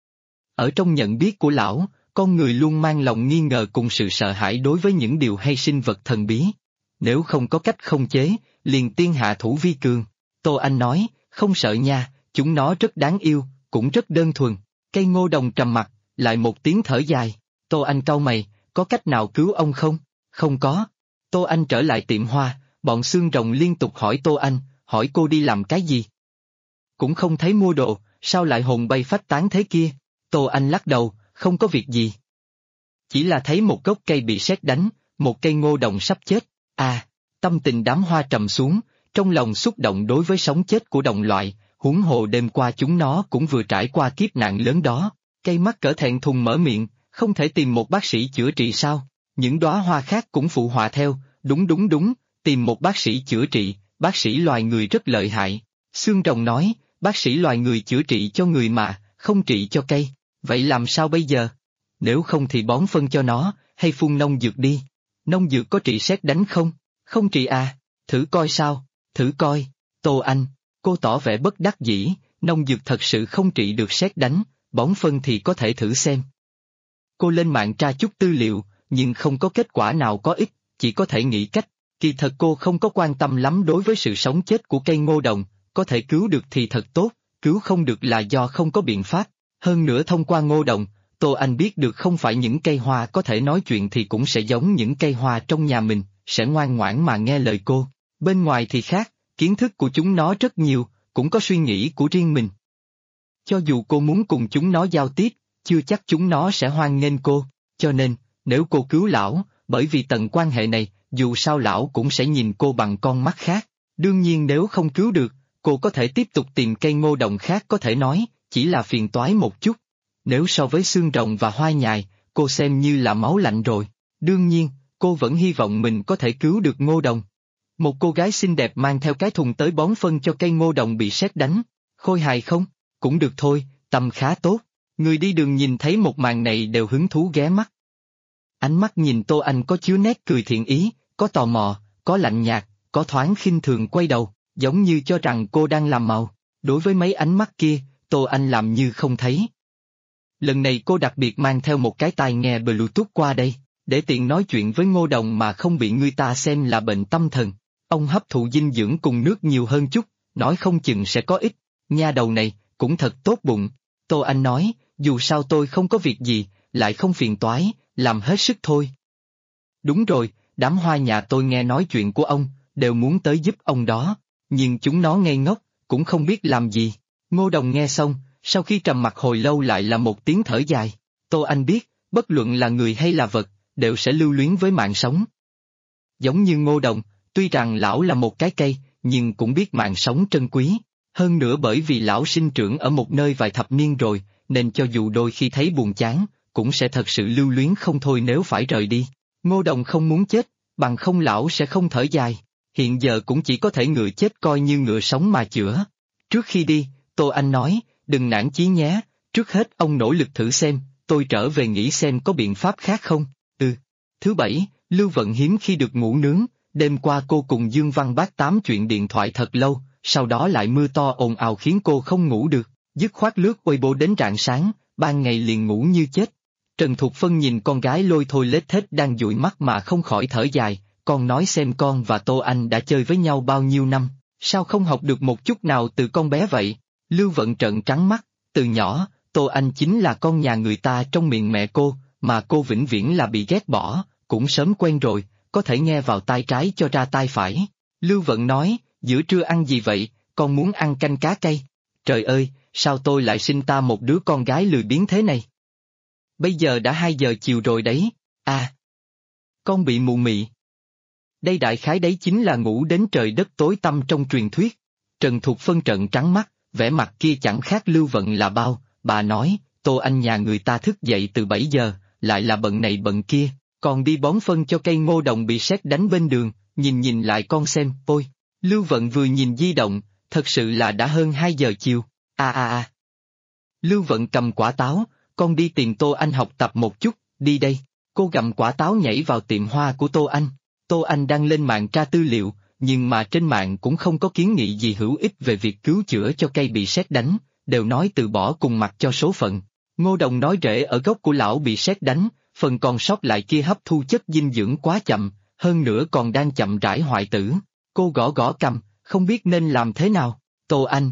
Ở trong nhận biết của lão, con người luôn mang lòng nghi ngờ cùng sự sợ hãi đối với những điều hay sinh vật thần bí. Nếu không có cách không chế, liền tiên hạ thủ vi cường. Tô Anh nói, không sợ nha, chúng nó rất đáng yêu, cũng rất đơn thuần. Cây Ngô Đồng trầm mặt, lại một tiếng thở dài. Tô Anh cau mày, có cách nào cứu ông không? Không có. Tô Anh trở lại tiệm hoa, bọn xương rồng liên tục hỏi Tô Anh, hỏi cô đi làm cái gì? Cũng không thấy mua đồ, sao lại hồn bay phách tán thế kia? Tô Anh lắc đầu, không có việc gì. Chỉ là thấy một gốc cây bị sét đánh, một cây ngô đồng sắp chết. À, tâm tình đám hoa trầm xuống, trong lòng xúc động đối với sống chết của đồng loại, huống hồ đêm qua chúng nó cũng vừa trải qua kiếp nạn lớn đó. Cây mắt cỡ thẹn thùng mở miệng, không thể tìm một bác sĩ chữa trị sao? Những đóa hoa khác cũng phụ họa theo, đúng, tìm một bác sĩ chữa trị, bác sĩ loài người rất lợi hại. Xương rồng nói, bác sĩ loài người chữa trị cho người mà, không trị cho cây, vậy làm sao bây giờ? Nếu không thì bón phân cho nó, hay phun nông dược đi. Nông dược có trị sét đánh không? Không trị à? Thử coi sao? Thử coi. Tô Anh, cô tỏ vẻ bất đắc dĩ, nông dược thật sự không trị được sét đánh, bón phân thì có thể thử xem. Cô lên mạng tra chút tư liệu, nhưng không có kết quả nào có ích, chỉ có thể nghĩ cách. Kỳ thật cô không có quan tâm lắm đối với sự sống chết của cây ngô đồng, có thể cứu được thì thật tốt, cứu không được là do không có biện pháp. Hơn nữa thông qua ngô đồng, Tô Anh biết được không phải những cây hoa có thể nói chuyện thì cũng sẽ giống những cây hoa trong nhà mình, sẽ ngoan ngoãn mà nghe lời cô. Bên ngoài thì khác, kiến thức của chúng nó rất nhiều, cũng có suy nghĩ của riêng mình. Cho dù cô muốn cùng chúng nó giao tiếp, chưa chắc chúng nó sẽ hoan nghênh cô, cho nên, nếu cô cứu lão, bởi vì tầng quan hệ này, dù sao lão cũng sẽ nhìn cô bằng con mắt khác. Đương nhiên nếu không cứu được, cô có thể tiếp tục tìm cây ngô đồng khác có thể nói, chỉ là phiền toái một chút. Nếu so với xương rồng và hoa nhài, cô xem như là máu lạnh rồi. Đương nhiên, cô vẫn hy vọng mình có thể cứu được Ngô Đồng. Một cô gái xinh đẹp mang theo cái thùng tới bón phân cho cây ngô đồng bị sét đánh. Khôi hài không? Cũng được thôi, tâm khá tốt. Người đi đường nhìn thấy một màn này đều hứng thú ghé mắt. Ánh mắt nhìn Tô Anh có chứa nét cười thiện ý, có tò mò, có lạnh nhạt, có thoáng khinh thường quay đầu, giống như cho rằng cô đang làm màu. Đối với mấy ánh mắt kia, Tô Anh làm như không thấy. Lần này cô đặc biệt mang theo một cái tai nghe Bluetooth qua đây, để tiện nói chuyện với Ngô Đồng mà không bị người ta xem là bệnh tâm thần. Ông hấp thụ dinh dưỡng cùng nước nhiều hơn chút, nói không chừng sẽ có ích. Nha đầu này, cũng thật tốt bụng. Tô Anh nói, dù sao tôi không có việc gì, lại không phiền toái, làm hết sức thôi. Đúng rồi, đám hoa nhà tôi nghe nói chuyện của ông, đều muốn tới giúp ông đó, nhưng chúng nó ngây ngốc, cũng không biết làm gì. Ngô Đồng nghe xong, sau khi trầm mặc hồi lâu lại là một tiếng thở dài. Tô Anh biết, bất luận là người hay là vật, đều sẽ lưu luyến với mạng sống. Giống như Ngô Đồng, tuy rằng lão là một cái cây, nhưng cũng biết mạng sống trân quý. Hơn nữa bởi vì lão sinh trưởng ở một nơi vài thập niên rồi, nên cho dù đôi khi thấy buồn chán, cũng sẽ thật sự lưu luyến không thôi nếu phải rời đi. Ngô Đồng không muốn chết, bằng không lão sẽ không thở dài. Hiện giờ cũng chỉ có thể ngựa chết coi như ngựa sống mà chữa. Trước khi đi, Tô Anh nói, đừng nản chí nhé, trước hết ông nỗ lực thử xem, tôi trở về nghĩ xem có biện pháp khác không. Thứ bảy, Lưu Vận hiếm khi được ngủ nướng, đêm qua cô cùng Dương Văn Bác tám chuyện điện thoại thật lâu, sau đó lại mưa to ồn ào khiến cô không ngủ được, dứt khoát lướt Weibo đến rạng sáng, ban ngày liền ngủ như chết. Trần Thục Phân nhìn con gái lôi thôi lết thết đang dụi mắt mà không khỏi thở dài, con nói xem con và Tô Anh đã chơi với nhau bao nhiêu năm, sao không học được một chút nào từ con bé vậy? Lưu Vận trợn trắng mắt, từ nhỏ, Tô Anh chính là con nhà người ta trong miệng mẹ cô, mà cô vĩnh viễn là bị ghét bỏ, cũng sớm quen rồi, có thể nghe vào tai trái cho ra tai phải. Lưu Vận nói, giữa trưa ăn gì vậy, con muốn ăn canh cá cây. Trời ơi, sao tôi lại sinh ta một đứa con gái lười biếng thế này? Bây giờ đã 2 giờ chiều rồi đấy, con bị mụ mị. Đây đại khái đấy chính là ngủ đến trời đất tối tăm trong truyền thuyết. Trần Thục Phân trợn trắng mắt, vẻ mặt kia chẳng khác Lưu Vận là bao, bà nói, Tô Anh nhà người ta thức dậy từ 7 giờ, lại là bận này bận kia, còn đi bón phân cho cây ngô đồng bị sét đánh bên đường, nhìn lại con xem, ôi. Lưu Vận vừa nhìn di động, thật sự là đã hơn 2 giờ chiều, Lưu Vận cầm quả táo, con đi tìm Tô Anh học tập một chút, đi đây. Cô gặm quả táo nhảy vào tiệm hoa của Tô Anh. Tô Anh đang lên mạng tra tư liệu, nhưng mà trên mạng cũng không có kiến nghị gì hữu ích về việc cứu chữa cho cây bị sét đánh, đều nói từ bỏ cùng mặc cho số phận. Ngô Đồng nói rễ ở gốc của lão bị sét đánh, phần còn sót lại kia hấp thu chất dinh dưỡng quá chậm, hơn nữa còn đang chậm rãi hoại tử. Cô gõ gõ cằm, không biết nên làm thế nào. Tô Anh.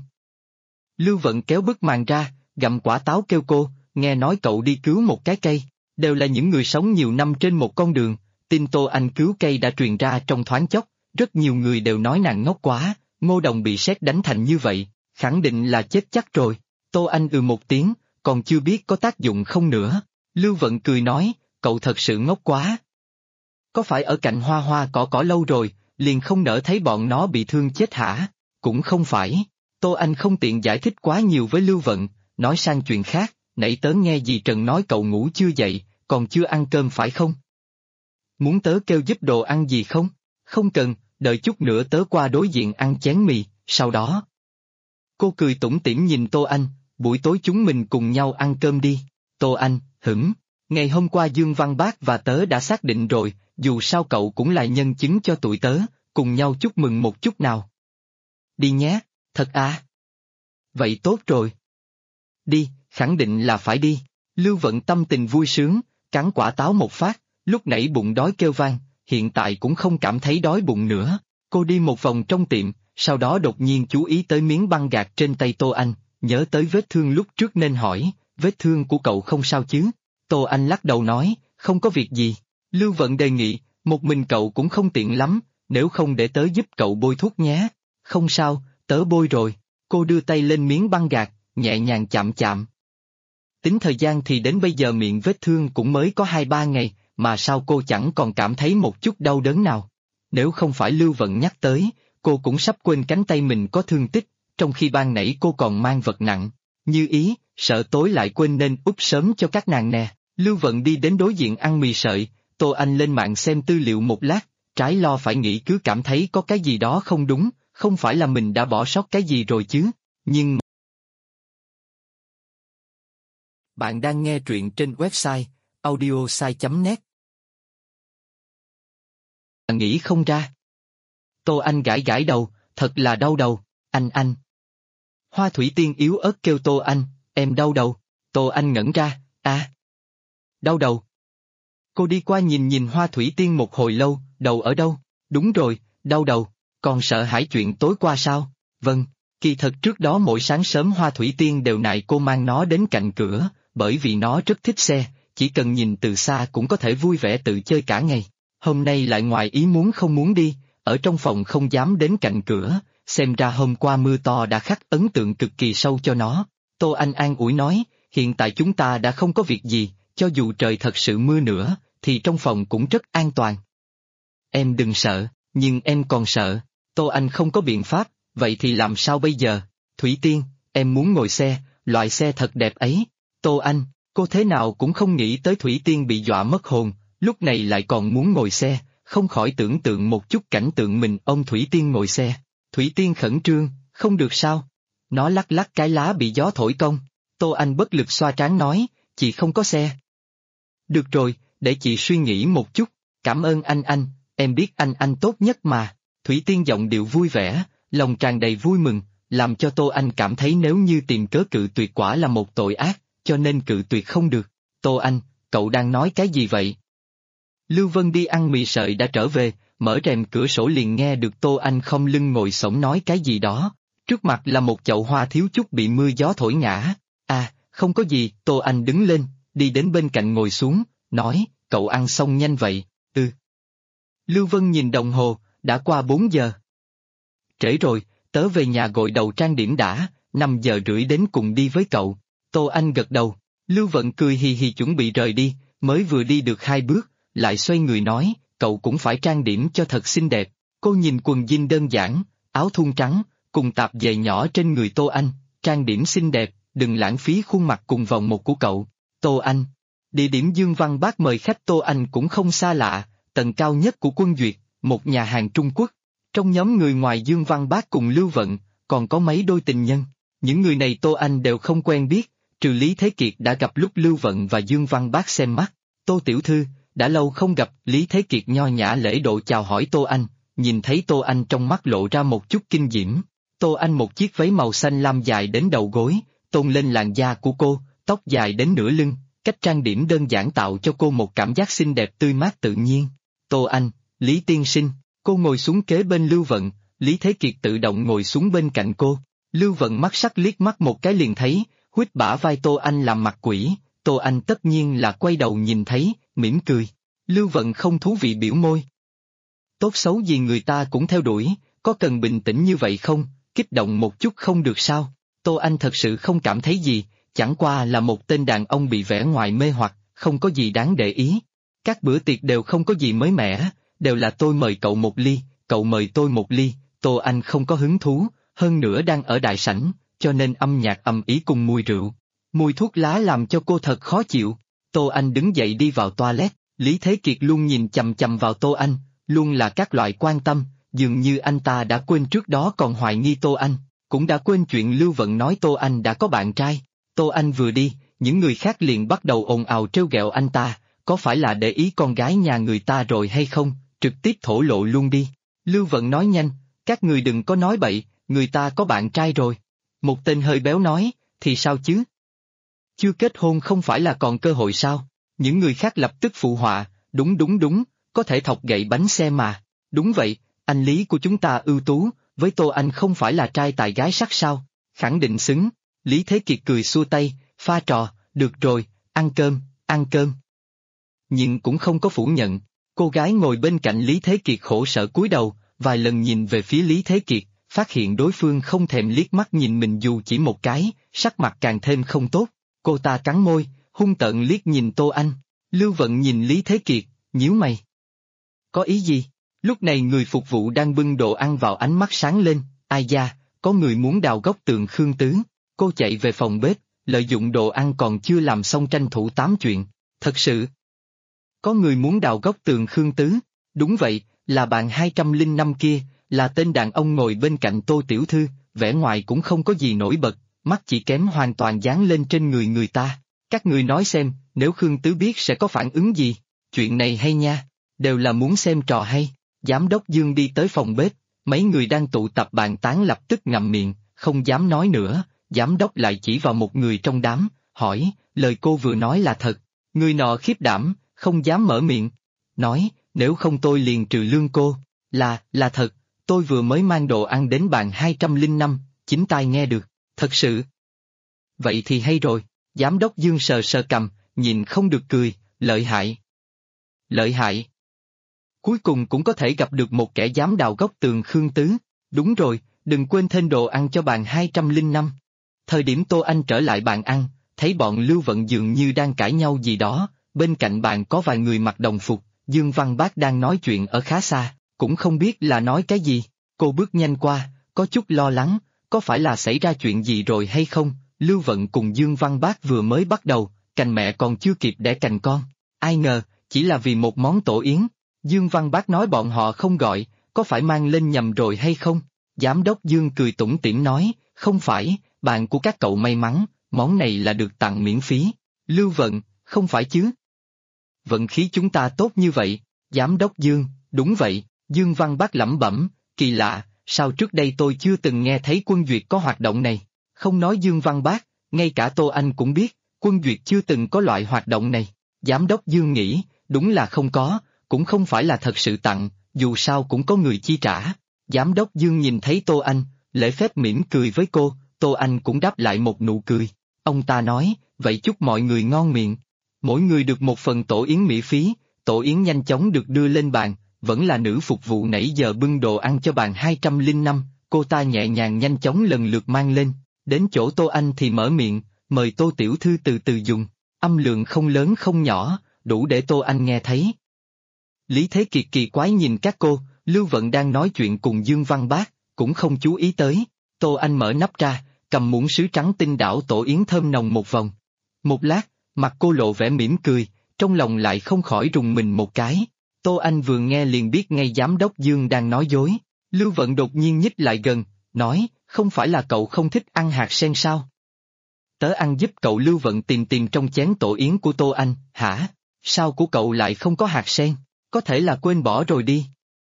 Lưu Vận kéo bức màn ra, gặm quả táo kêu cô, nghe nói cậu đi cứu một cái cây, đều là những người sống nhiều năm trên một con đường, tin Tô Anh cứu cây đã truyền ra trong thoáng chốc, rất nhiều người đều nói nàng ngốc quá, Ngô Đồng bị sét đánh thành như vậy, khẳng định là chết chắc rồi. Tô Anh một tiếng, còn chưa biết có tác dụng không nữa. Lưu Vận cười nói, cậu thật sự ngốc quá. Có phải ở cạnh hoa hoa cỏ lâu rồi, liền không nỡ thấy bọn nó bị thương chết hả? Cũng không phải. Tô Anh không tiện giải thích quá nhiều với Lưu Vận, nói sang chuyện khác, nãy tớ nghe dì Trần nói cậu ngủ chưa dậy, còn chưa ăn cơm phải không? Muốn tớ kêu giúp đồ ăn gì không? Không cần, đợi chút nữa tớ qua đối diện ăn chén mì, sau đó. Cô cười tủm tỉm nhìn Tô Anh, buổi tối chúng mình cùng nhau ăn cơm đi. Tô Anh, ngày hôm qua Dương Văn Bác và tớ đã xác định rồi, dù sao cậu cũng là nhân chứng cho tụi tớ, cùng nhau chúc mừng một chút nào. Đi nhé, thật à? Vậy tốt rồi. Đi, khẳng định là phải đi. Lưu Vận tâm tình vui sướng, cắn quả táo một phát, lúc nãy bụng đói kêu vang, hiện tại cũng không cảm thấy đói bụng nữa. Cô đi một vòng trong tiệm, sau đó đột nhiên chú ý tới miếng băng gạc trên tay Tô Anh, nhớ tới vết thương lúc trước nên hỏi, vết thương của cậu không sao chứ? Tô Anh lắc đầu nói, không có việc gì. Lưu Vận đề nghị, một mình cậu cũng không tiện lắm, nếu không để tớ giúp cậu bôi thuốc nhé. Không sao, tớ bôi rồi. Cô đưa tay lên miếng băng gạc, nhẹ nhàng chạm chạm. Tính thời gian thì đến bây giờ miệng vết thương cũng mới có 2-3 ngày, mà sao cô chẳng còn cảm thấy một chút đau đớn nào. Nếu không phải Lưu Vận nhắc tới, cô cũng sắp quên cánh tay mình có thương tích, trong khi ban nãy cô còn mang vật nặng. Như ý, sợ tối lại quên nên úp sớm cho các nàng nè. Lưu Vận đi đến đối diện ăn mì sợi, Tô Anh lên mạng xem tư liệu một lát, trái lo phải nghĩ cứ cảm thấy có cái gì đó không đúng, không phải là mình đã bỏ sót cái gì rồi chứ, nhưng... Bạn đang nghe truyện trên website audiosai.net. Nghĩ không ra. Tô Anh gãi gãi đầu, thật là đau đầu, anh. Hoa Thủy Tiên yếu ớt kêu Tô Anh, em đau đầu. Tô Anh ngẩn ra, đau đầu. Cô đi qua nhìn nhìn Hoa Thủy Tiên một hồi lâu, đầu ở đâu? Đúng rồi, đau đầu, còn sợ hãi chuyện tối qua sao? Vâng, kỳ thật trước đó mỗi sáng sớm Hoa Thủy Tiên đều nại cô mang nó đến cạnh cửa, bởi vì nó rất thích xe, chỉ cần nhìn từ xa cũng có thể vui vẻ tự chơi cả ngày. Hôm nay lại ngoài ý muốn không muốn đi, ở trong phòng không dám đến cạnh cửa, xem ra hôm qua mưa to đã khắc ấn tượng cực kỳ sâu cho nó. Tô Anh an ủi nói, hiện tại chúng ta đã không có việc gì, cho dù trời thật sự mưa nữa, thì trong phòng cũng rất an toàn. Em đừng sợ, nhưng em còn sợ. Tô Anh không có biện pháp, vậy thì làm sao bây giờ? Thủy Tiên, em muốn ngồi xe, loại xe thật đẹp ấy. Tô Anh, cô thế nào cũng không nghĩ tới Thủy Tiên bị dọa mất hồn, lúc này lại còn muốn ngồi xe, không khỏi tưởng tượng một chút cảnh tượng mình ôm Thủy Tiên ngồi xe. Thủy Tiên khẩn trương, không được sao? Nó lắc lắc cái lá bị gió thổi cong. Tô Anh bất lực xoa trán nói, chị không có xe. Được rồi, để chị suy nghĩ một chút, cảm ơn anh, em biết anh tốt nhất mà. Thủy Tiên giọng điệu vui vẻ, lòng tràn đầy vui mừng, làm cho Tô Anh cảm thấy nếu như tìm cớ cự tuyệt quả là một tội ác, cho nên cự tuyệt không được. Tô Anh, cậu đang nói cái gì vậy? Lưu Vân đi ăn mì sợi đã trở về, mở rèm cửa sổ liền nghe được Tô Anh không lưng ngồi xổm nói cái gì đó. Trước mặt là một chậu hoa thiếu chút bị mưa gió thổi ngã. Không có gì, Tô Anh đứng lên, đi đến bên cạnh ngồi xuống, nói, cậu ăn xong nhanh vậy, Lưu Vân nhìn đồng hồ, đã qua 4 giờ. Trễ rồi, tớ về nhà gội đầu trang điểm đã, 5 giờ rưỡi đến cùng đi với cậu. Tô Anh gật đầu, Lưu Vận cười hì hì chuẩn bị rời đi, mới vừa đi được 2 bước, lại xoay người nói, cậu cũng phải trang điểm cho thật xinh đẹp. Cô nhìn quần jean đơn giản, áo thun trắng, cùng tạp dề nhỏ trên người Tô Anh, trang điểm xinh đẹp, đừng lãng phí khuôn mặt cùng vòng một của cậu. Tô Anh. Địa điểm Dương Văn Bác mời khách Tô Anh cũng không xa lạ, tầng cao nhất của Quân Duyệt, một nhà hàng Trung Quốc. Trong nhóm người ngoài Dương Văn Bác cùng Lưu Vận, còn có mấy đôi tình nhân. Những người này Tô Anh đều không quen biết, trừ Lý Thế Kiệt đã gặp lúc Lưu Vận và Dương Văn Bác xem mắt. Tô tiểu thư, đã lâu không gặp. Lý Thế Kiệt nho nhã lễ độ chào hỏi Tô Anh, nhìn thấy Tô Anh trong mắt lộ ra một chút kinh diễm. Tô Anh một chiếc váy màu xanh lam dài đến đầu gối, tôn lên làn da của cô, tóc dài đến nửa lưng, cách trang điểm đơn giản tạo cho cô một cảm giác xinh đẹp tươi mát tự nhiên. Tô Anh, Lý tiên sinh, cô ngồi xuống kế bên Lưu Vận, Lý Thế Kiệt tự động ngồi xuống bên cạnh cô. Lưu Vận mắt sắc liếc mắt một cái liền thấy, huýt bả vai Tô Anh làm mặt quỷ, Tô Anh tất nhiên là quay đầu nhìn thấy, mỉm cười. Lưu Vận không thú vị biểu môi. Tốt xấu gì người ta cũng theo đuổi, có cần bình tĩnh như vậy không, kích động một chút không được sao? Tô Anh thật sự không cảm thấy gì, chẳng qua là một tên đàn ông bị vẻ ngoài mê hoặc, không có gì đáng để ý. Các bữa tiệc đều không có gì mới mẻ, đều là tôi mời cậu một ly, cậu mời tôi một ly, Tô Anh không có hứng thú, hơn nữa đang ở đại sảnh, cho nên âm nhạc ầm ĩ cùng mùi rượu. Mùi thuốc lá làm cho cô thật khó chịu. Tô Anh đứng dậy đi vào toilet, Lý Thế Kiệt luôn nhìn chằm chằm vào Tô Anh, luôn là các loại quan tâm, dường như anh ta đã quên trước đó còn hoài nghi Tô Anh, cũng đã quên chuyện Lưu Vận nói Tô Anh đã có bạn trai. Tô Anh vừa đi, những người khác liền bắt đầu ồn ào trêu ghẹo anh ta, có phải là để ý con gái nhà người ta rồi hay không, trực tiếp thổ lộ luôn đi. Lưu Vận nói nhanh, các người đừng có nói bậy, người ta có bạn trai rồi. Một tên hơi béo nói, thì sao chứ? Chưa kết hôn không phải là còn cơ hội sao? Những người khác lập tức phụ họa, đúng, có thể thọc gậy bánh xe mà. Đúng vậy, anh Lý của chúng ta ưu tú, với Tô Anh không phải là trai tài gái sắc sao? Khẳng định xứng. Lý Thế Kiệt cười xua tay, pha trò, được rồi, ăn cơm. Nhưng cũng không có phủ nhận. Cô gái ngồi bên cạnh Lý Thế Kiệt khổ sở cúi đầu, vài lần nhìn về phía Lý Thế Kiệt, phát hiện đối phương không thèm liếc mắt nhìn mình dù chỉ một cái, sắc mặt càng thêm không tốt. Cô ta cắn môi, hung tợn liếc nhìn Tô Anh. Lưu Vận nhìn Lý Thế Kiệt, nhíu mày. Có ý gì? Lúc này người phục vụ đang bưng đồ ăn vào, ánh mắt sáng lên, ai da, có người muốn đào góc tượng Khương Tứ. Cô chạy về phòng bếp, lợi dụng đồ ăn còn chưa làm xong tranh thủ tám chuyện, thật sự. Có người muốn đào góc tường Khương Tứ, đúng vậy, là bạn 205 kia, là tên đàn ông ngồi bên cạnh Tô Tiểu Thư, vẻ ngoài cũng không có gì nổi bật, mắt chỉ kém hoàn toàn dán lên trên người người ta. Các người nói xem, nếu Khương Tứ biết sẽ có phản ứng gì? Chuyện này hay nha, đều là muốn xem trò hay. Giám đốc Dương đi tới phòng bếp, mấy người đang tụ tập bàn tán lập tức ngậm miệng, không dám nói nữa. Giám đốc lại chỉ vào một người trong đám, hỏi, lời cô vừa nói là thật. Người nọ khiếp đảm, không dám mở miệng. Nói, nếu không tôi liền trừ lương cô. Là thật, tôi vừa mới mang đồ ăn đến bàn 205, chính tai nghe được, thật sự. Vậy thì hay rồi, giám đốc Dương sờ sờ cằm, nhìn không được cười, lợi hại. Lợi hại. Cuối cùng cũng có thể gặp được một kẻ dám đào góc tường Khương Tứ. Đúng rồi, đừng quên thêm đồ ăn cho bàn 205. Thời điểm Tô Anh trở lại bàn ăn, thấy bọn Lưu Vận dường như đang cãi nhau gì đó, bên cạnh bàn có vài người mặc đồng phục, Dương Văn Bác đang nói chuyện ở khá xa, cũng không biết là nói cái gì. Cô bước nhanh qua, có chút lo lắng, có phải là xảy ra chuyện gì rồi hay không? Lưu Vận cùng Dương Văn Bác vừa mới bắt đầu, cành mẹ còn chưa kịp đẻ cành con. Ai ngờ, chỉ là vì một món tổ yến. Dương Văn Bác nói bọn họ không gọi, có phải mang lên nhầm rồi hay không? Giám đốc Dương cười tủm tỉm nói, không phải, bạn của các cậu may mắn, món này là được tặng miễn phí. Lưu Vận, không phải chứ? Vận khí chúng ta tốt như vậy. Giám đốc Dương, đúng vậy. Dương Văn Bác lẩm bẩm, kỳ lạ, sao trước đây tôi chưa từng nghe thấy Quân Duyệt có hoạt động này? Không nói Dương Văn Bác, ngay cả Tô Anh cũng biết, Quân Duyệt chưa từng có loại hoạt động này. Giám đốc Dương nghĩ, đúng là không có, cũng không phải là thật sự tặng, dù sao cũng có người chi trả. Giám đốc Dương nhìn thấy Tô Anh, lễ phép mỉm cười với cô, Tô Anh cũng đáp lại một nụ cười. Ông ta nói, vậy chúc mọi người ngon miệng. Mỗi người được một phần tổ yến miễn phí, tổ yến nhanh chóng được đưa lên bàn, vẫn là nữ phục vụ nãy giờ bưng đồ ăn cho bàn 205, cô ta nhẹ nhàng nhanh chóng lần lượt mang lên, đến chỗ Tô Anh thì mở miệng, mời Tô Tiểu Thư từ từ dùng, âm lượng không lớn không nhỏ, đủ để Tô Anh nghe thấy. Lý Thế Kiệt kỳ quái nhìn các cô, Lưu Vận đang nói chuyện cùng Dương Văn Bác, cũng không chú ý tới. Tô Anh mở nắp ra, cầm muỗng sứ trắng tinh đảo tổ yến thơm nồng một vòng. Một lát, mặt cô lộ vẻ mỉm cười, trong lòng lại không khỏi rùng mình một cái. Tô Anh vừa nghe liền biết ngay giám đốc Dương đang nói dối. Lưu Vận đột nhiên nhích lại gần, nói, không phải là cậu không thích ăn hạt sen sao? Tớ ăn giúp cậu. Lưu Vận tìm tìm trong chén tổ yến của Tô Anh, hả? Sao của cậu lại không có hạt sen? Có thể là quên bỏ rồi đi.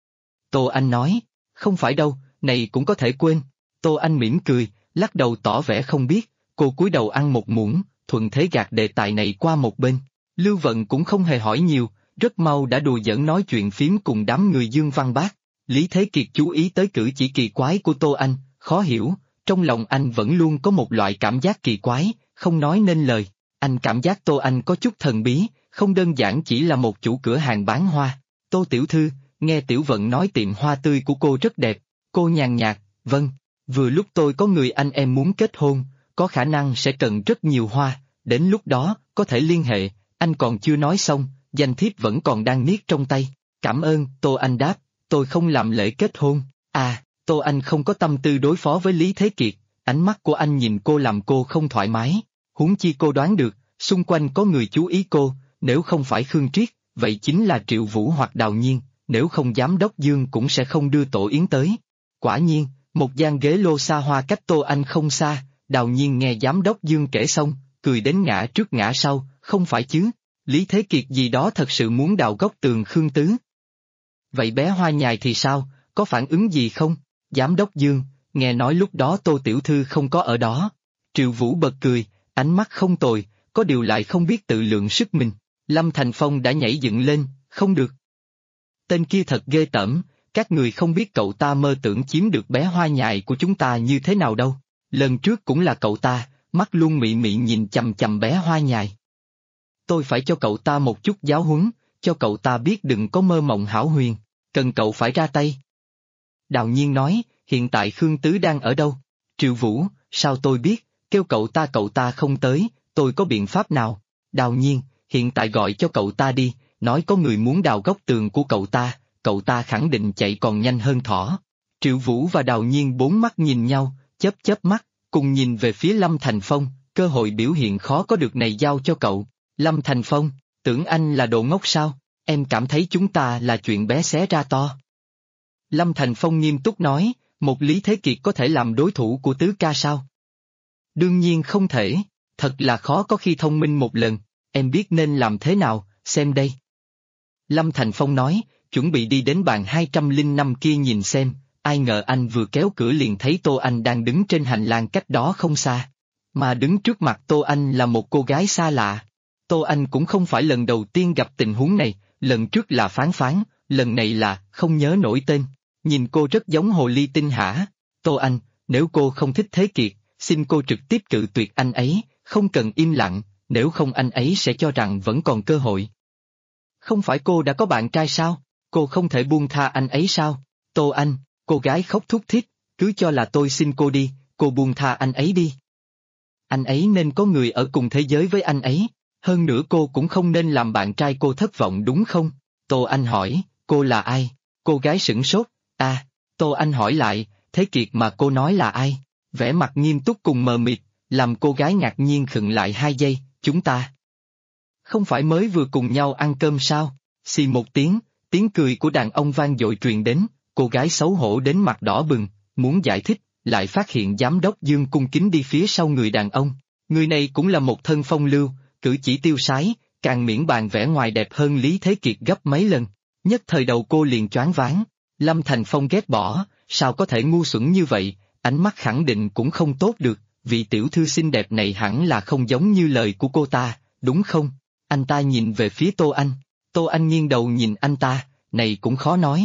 Tô Anh nói, không phải đâu, này cũng có thể quên. Tô Anh mỉm cười, lắc đầu tỏ vẻ không biết, cô cúi đầu ăn một muỗng, thuận thế gạt đề tài này qua một bên. Lưu Vận cũng không hề hỏi nhiều, rất mau đã đùa giỡn nói chuyện phím cùng đám người Dương Văn Bác. Lý Thế Kiệt chú ý tới cử chỉ kỳ quái của Tô Anh, khó hiểu, trong lòng anh vẫn luôn có một loại cảm giác kỳ quái, không nói nên lời. Anh cảm giác Tô Anh có chút thần bí, không đơn giản chỉ là một chủ cửa hàng bán hoa. Tô Tiểu Thư, nghe Tiểu Vận nói tiệm hoa tươi của cô rất đẹp. Cô nhàn nhạt, vâng, vừa lúc tôi có người anh em muốn kết hôn, có khả năng sẽ cần rất nhiều hoa, đến lúc đó, có thể liên hệ. Anh còn chưa nói xong, danh thiếp vẫn còn đang niết trong tay. Cảm ơn, Tô Anh đáp, tôi không làm lễ kết hôn. À, Tô Anh không có tâm tư đối phó với Lý Thế Kiệt, ánh mắt của anh nhìn cô làm cô không thoải mái. Huống chi cô đoán được, xung quanh có người chú ý cô, nếu không phải Khương Triết, vậy chính là Triệu Vũ hoặc Đào Nhiên, nếu không giám đốc Dương cũng sẽ không đưa tổ yến tới. Quả nhiên, một gian ghế lô xa hoa cách Tô Anh không xa, Đào Nhiên nghe giám đốc Dương kể xong, cười đến ngã trước ngã sau, không phải chứ, Lý Thế Kiệt gì đó thật sự muốn đào góc tường Khương Tứ. Vậy bé Hoa Nhài thì sao, có phản ứng gì không? Giám đốc Dương, nghe nói lúc đó Tô Tiểu Thư không có ở đó. Triệu Vũ bật cười, ánh mắt không tồi, có điều lại không biết tự lượng sức mình. Lâm Thành Phong đã nhảy dựng lên, không được. Tên kia thật ghê tởm, các người không biết cậu ta mơ tưởng chiếm được bé Hoa Nhài của chúng ta như thế nào đâu. Lần trước cũng là cậu ta, mắt luôn mị mị nhìn chằm chằm bé Hoa Nhài. Tôi phải cho cậu ta một chút giáo huấn, cho cậu ta biết đừng có mơ mộng hão huyền, cần cậu phải ra tay. Đào Nhiên nói, hiện tại Khương Tứ đang ở đâu? Triệu Vũ, sao tôi biết, kêu cậu ta không tới, tôi có biện pháp nào? Đào Nhiên, hiện tại gọi cho cậu ta đi, nói có người muốn đào góc tường của cậu ta khẳng định chạy còn nhanh hơn thỏ. Triệu Vũ và Đào Nhiên bốn mắt nhìn nhau, chớp chớp mắt, cùng nhìn về phía Lâm Thành Phong, cơ hội biểu hiện khó có được này giao cho cậu. Lâm Thành Phong, tưởng anh là đồ ngốc sao? Em cảm thấy chúng ta là chuyện bé xé ra to. Lâm Thành Phong nghiêm túc nói, một Lý Thế Kiệt có thể làm đối thủ của Tứ ca sao? Đương nhiên không thể, thật là khó có khi thông minh một lần, em biết nên làm thế nào, xem đây. Lâm Thành Phong nói, chuẩn bị đi đến bàn 205 kia nhìn xem, ai ngờ anh vừa kéo cửa liền thấy Tô Anh đang đứng trên hành lang cách đó không xa. Mà đứng trước mặt Tô Anh là một cô gái xa lạ. Tô Anh cũng không phải lần đầu tiên gặp tình huống này, lần trước là Phán Phán, lần này là không nhớ nổi tên. Nhìn cô rất giống hồ ly tinh hả? Tô Anh, nếu cô không thích Thế Kiệt, xin cô trực tiếp cự tuyệt anh ấy, không cần im lặng, nếu không anh ấy sẽ cho rằng vẫn còn cơ hội. Không phải cô đã có bạn trai sao? Cô không thể buông tha anh ấy sao? Tô Anh, cô gái khóc thút thít, cứ cho là tôi xin cô đi, cô buông tha anh ấy đi. Anh ấy nên có người ở cùng thế giới với anh ấy, hơn nữa cô cũng không nên làm bạn trai cô thất vọng đúng không? Tô Anh hỏi, cô là ai? Cô gái sửng sốt, Tô Anh hỏi lại, Thế Kiệt mà cô nói là ai? Vẻ mặt nghiêm túc cùng mờ mịt, làm cô gái ngạc nhiên khựng lại 2 giây, chúng ta. Không phải mới vừa cùng nhau ăn cơm sao? Xì một tiếng cười của đàn ông vang dội truyền đến, cô gái xấu hổ đến mặt đỏ bừng, muốn giải thích, lại phát hiện giám đốc Dương cung kính đi phía sau người đàn ông. Người này cũng là một thân phong lưu, cử chỉ tiêu sái, càng miễn bàn vẻ ngoài đẹp hơn Lý Thế Kiệt gấp mấy lần. Nhất thời đầu cô liền choáng váng. Lâm Thành Phong ghét bỏ, sao có thể ngu xuẩn như vậy, ánh mắt khẳng định cũng không tốt được, vị tiểu thư xinh đẹp này hẳn là không giống như lời của cô ta, đúng không? Anh ta nhìn về phía Tô Anh nghiêng đầu nhìn anh ta, này cũng khó nói.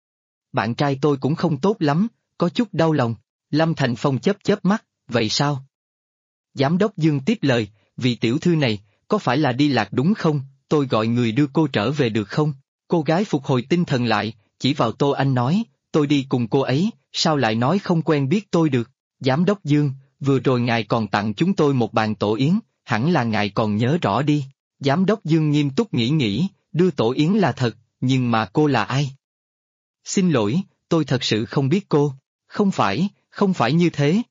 Bạn trai tôi cũng không tốt lắm, có chút đau lòng. Lâm Thành Phong chớp mắt, vậy sao? Giám đốc Dương tiếp lời, vị tiểu thư này, có phải là đi lạc đúng không, tôi gọi người đưa cô trở về được không? Cô gái phục hồi tinh thần lại, chỉ vào Tô Anh nói, tôi đi cùng cô ấy, sao lại nói không quen biết tôi được? Giám đốc Dương, vừa rồi ngài còn tặng chúng tôi một bàn tổ yến, hẳn là ngài còn nhớ rõ đi. Giám đốc Dương nghiêm túc nghĩ, đưa tổ yến là thật, nhưng mà cô là ai? Xin lỗi, tôi thật sự không biết cô. Không phải như thế.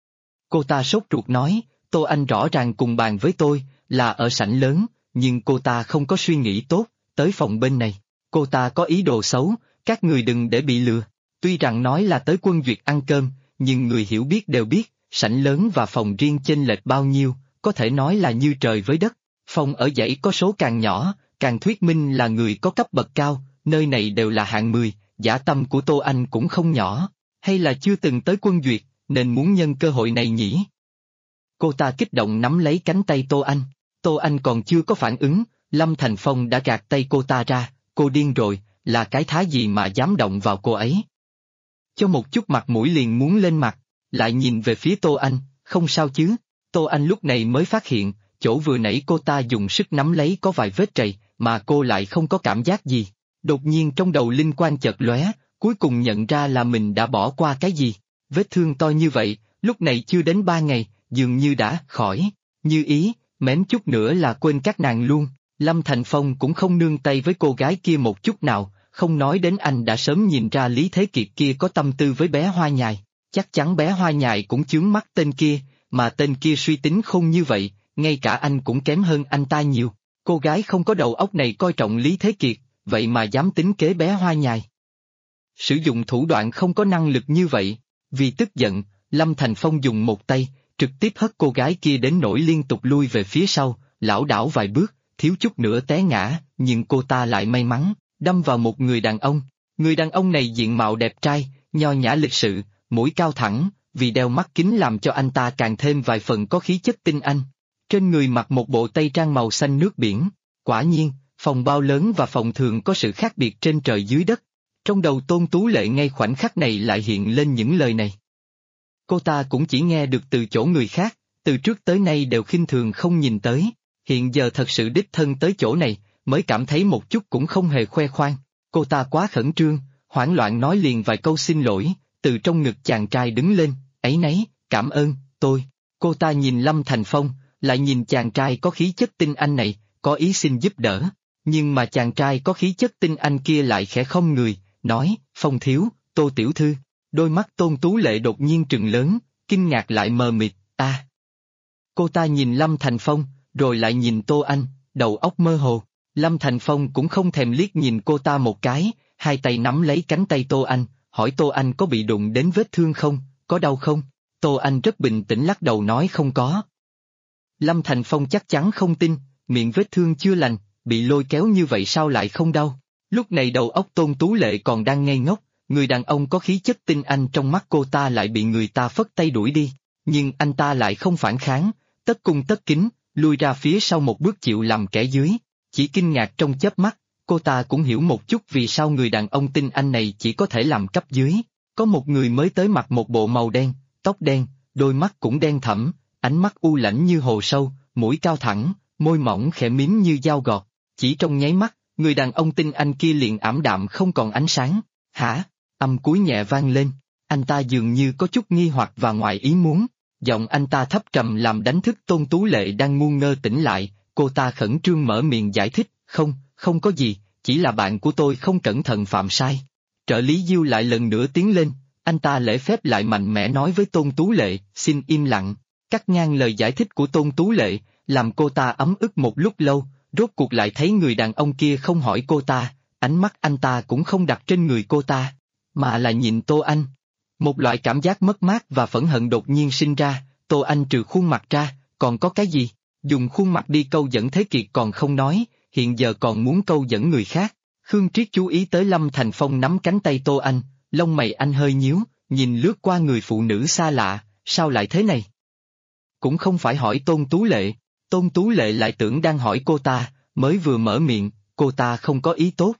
Cô ta sốt ruột nói, Tô Anh rõ ràng cùng bàn với tôi, là ở sảnh lớn, nhưng cô ta không có suy nghĩ tốt, tới phòng bên này. Cô ta có ý đồ xấu, các người đừng để bị lừa. Tuy rằng nói là tới Quân Duyệt ăn cơm, nhưng người hiểu biết đều biết, sảnh lớn và phòng riêng chênh lệch bao nhiêu, có thể nói là như trời với đất. Phòng ở dãy có số càng nhỏ, càng thuyết minh là người có cấp bậc cao, nơi này đều là hạng 10, dã tâm của Tô Anh cũng không nhỏ, hay là chưa từng tới Quân Duyệt, nên muốn nhân cơ hội này nhỉ? Cô ta kích động nắm lấy cánh tay Tô Anh còn chưa có phản ứng, Lâm Thành Phong đã gạt tay cô ta ra, cô điên rồi, là cái thá gì mà dám động vào cô ấy? Cho một chút mặt mũi liền muốn lên mặt, lại nhìn về phía Tô Anh, không sao chứ? Tô Anh lúc này mới phát hiện, chỗ vừa nãy cô ta dùng sức nắm lấy có vài vết trầy, mà cô lại không có cảm giác gì. Đột nhiên trong đầu linh quang chợt lóe, cuối cùng nhận ra là mình đã bỏ qua cái gì. Vết thương to như vậy, lúc này chưa đến 3 ngày, dường như đã khỏi, như ý, mém chút nữa là quên các nàng luôn. Lâm Thành Phong cũng không nương tay với cô gái kia một chút nào, không nói đến anh đã sớm nhìn ra Lý Thế Kiệt kia có tâm tư với bé Hoa Nhài, chắc chắn bé Hoa Nhài cũng chướng mắt tên kia, mà tên kia suy tính khôn như vậy, ngay cả anh cũng kém hơn anh ta nhiều. Cô gái không có đầu óc này coi trọng Lý Thế Kiệt, vậy mà dám tính kế bé Hoa Nhài. Sử dụng thủ đoạn không có năng lực như vậy, vì tức giận, Lâm Thành Phong dùng một tay, trực tiếp hất cô gái kia đến nỗi liên tục lui về phía sau, lảo đảo vài bước, thiếu chút nữa té ngã, nhưng cô ta lại may mắn, đâm vào một người đàn ông. Người đàn ông này diện mạo đẹp trai, nho nhã lịch sự, mũi cao thẳng, vì đeo mắt kính làm cho anh ta càng thêm vài phần có khí chất tinh anh. Trên người mặc một bộ tây trang màu xanh nước biển, quả nhiên, phòng bao lớn và phòng thường có sự khác biệt trên trời dưới đất. Trong đầu Tôn Tú Lệ ngay khoảnh khắc này lại hiện lên những lời này. Cô ta cũng chỉ nghe được từ chỗ người khác, từ trước tới nay đều khinh thường không nhìn tới, hiện giờ thật sự đích thân tới chỗ này, mới cảm thấy một chút cũng không hề khoe khoang. Cô ta quá khẩn trương, hoảng loạn nói liền vài câu xin lỗi, từ trong ngực chàng trai đứng lên, áy náy, cảm ơn, tôi. Cô ta nhìn Lâm Thành Phong, lại nhìn chàng trai có khí chất tinh anh này, có ý xin giúp đỡ, nhưng mà chàng trai có khí chất tinh anh kia lại khẽ không người, nói, Phong thiếu, Tô tiểu thư. Đôi mắt Tôn Tú Lệ đột nhiên trừng lớn, kinh ngạc lại mờ mịt, Cô ta nhìn Lâm Thành Phong, rồi lại nhìn Tô Anh, đầu óc mơ hồ. Lâm Thành Phong cũng không thèm liếc nhìn cô ta một cái, hai tay nắm lấy cánh tay Tô Anh, hỏi Tô Anh có bị đụng đến vết thương không, có đau không? Tô Anh rất bình tĩnh lắc đầu nói không có. Lâm Thành Phong chắc chắn không tin, miệng vết thương chưa lành, bị lôi kéo như vậy sao lại không đau? Lúc này đầu óc Tôn Tú Lệ còn đang ngây ngốc, người đàn ông có khí chất tinh anh trong mắt cô ta lại bị người ta phất tay đuổi đi, nhưng anh ta lại không phản kháng, tất cung tất kính, lui ra phía sau một bước chịu làm kẻ dưới. Chỉ kinh ngạc trong chớp mắt, cô ta cũng hiểu một chút vì sao người đàn ông tinh anh này chỉ có thể làm cấp dưới. Có một người mới tới mặc một bộ màu đen, tóc đen, đôi mắt cũng đen thẫm, ánh mắt u lãnh như hồ sâu, mũi cao thẳng, môi mỏng khẽ mím như dao gọt. Chỉ trong nháy mắt, người đàn ông tinh anh kia liền ảm đạm không còn ánh sáng. Hả? Âm cuối nhẹ vang lên, anh ta dường như có chút nghi hoặc và ngoài ý muốn. Giọng anh ta thấp trầm làm đánh thức Tôn Tú Lệ đang ngu ngơ tỉnh lại, cô ta khẩn trương mở miệng giải thích, không có gì, chỉ là bạn của tôi không cẩn thận phạm sai. Trợ lý Diêu lại lần nữa tiến lên, anh ta lễ phép lại mạnh mẽ nói với Tôn Tú Lệ, xin im lặng, cắt ngang lời giải thích của Tôn Tú Lệ, làm cô ta ấm ức một lúc lâu, rốt cuộc lại thấy người đàn ông kia không hỏi cô ta, ánh mắt anh ta cũng không đặt trên người cô ta, mà là nhìn Tô Anh. Một loại cảm giác mất mát và phẫn hận đột nhiên sinh ra, Tô Anh trừ khuôn mặt ra, còn có cái gì? Dùng khuôn mặt đi câu dẫn Thế Kiệt còn không nói, hiện giờ còn muốn câu dẫn người khác. Khương Triết chú ý tới Lâm Thành Phong nắm cánh tay Tô Anh, lông mày anh hơi nhíu, nhìn lướt qua người phụ nữ xa lạ, sao lại thế này? Cũng không phải hỏi Tôn Tú Lệ, Tôn Tú Lệ lại tưởng đang hỏi cô ta, mới vừa mở miệng, cô ta không có ý tốt.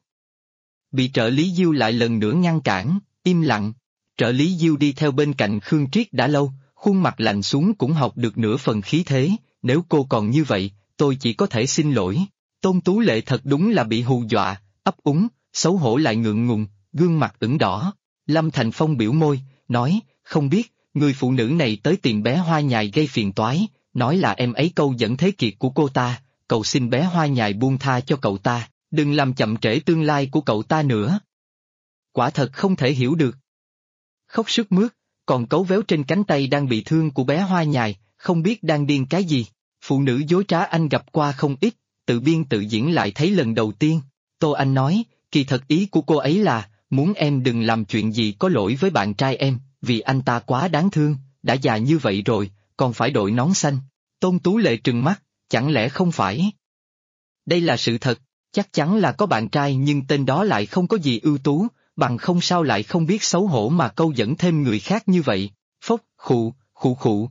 Bị trợ lý Diêu lại lần nữa ngăn cản, im lặng. Trợ lý Diêu đi theo bên cạnh Khương Triết đã lâu, khuôn mặt lạnh xuống cũng học được nửa phần khí thế, nếu cô còn như vậy, tôi chỉ có thể xin lỗi. Tôn Tú Lệ thật đúng là bị hù dọa, ấp úng, xấu hổ lại ngượng ngùng, gương mặt ửng đỏ. Lâm Thành Phong biểu môi, nói, không biết, người phụ nữ này tới tìm bé Hoa Nhài gây phiền toái, nói là em ấy câu dẫn Thế Kiệt của cô ta, cầu xin bé Hoa Nhài buông tha cho cậu ta, đừng làm chậm trễ tương lai của cậu ta nữa. Quả thật không thể hiểu được. Khóc sướt mướt, còn cấu véo trên cánh tay đang bị thương của bé Hoa Nhài, không biết đang điên cái gì. Phụ nữ dối trá anh gặp qua không ít, tự biên tự diễn lại thấy lần đầu tiên. Tô Anh nói, kỳ thật ý của cô ấy là, muốn em đừng làm chuyện gì có lỗi với bạn trai em, vì anh ta quá đáng thương, đã già như vậy rồi, còn phải đội nón xanh. Tôn Tú Lệ trừng mắt, chẳng lẽ không phải? Đây là sự thật, chắc chắn là có bạn trai nhưng tên đó lại không có gì ưu tú, bằng không sao lại không biết xấu hổ mà câu dẫn thêm người khác như vậy. Phốc, khụ, khụ khụ.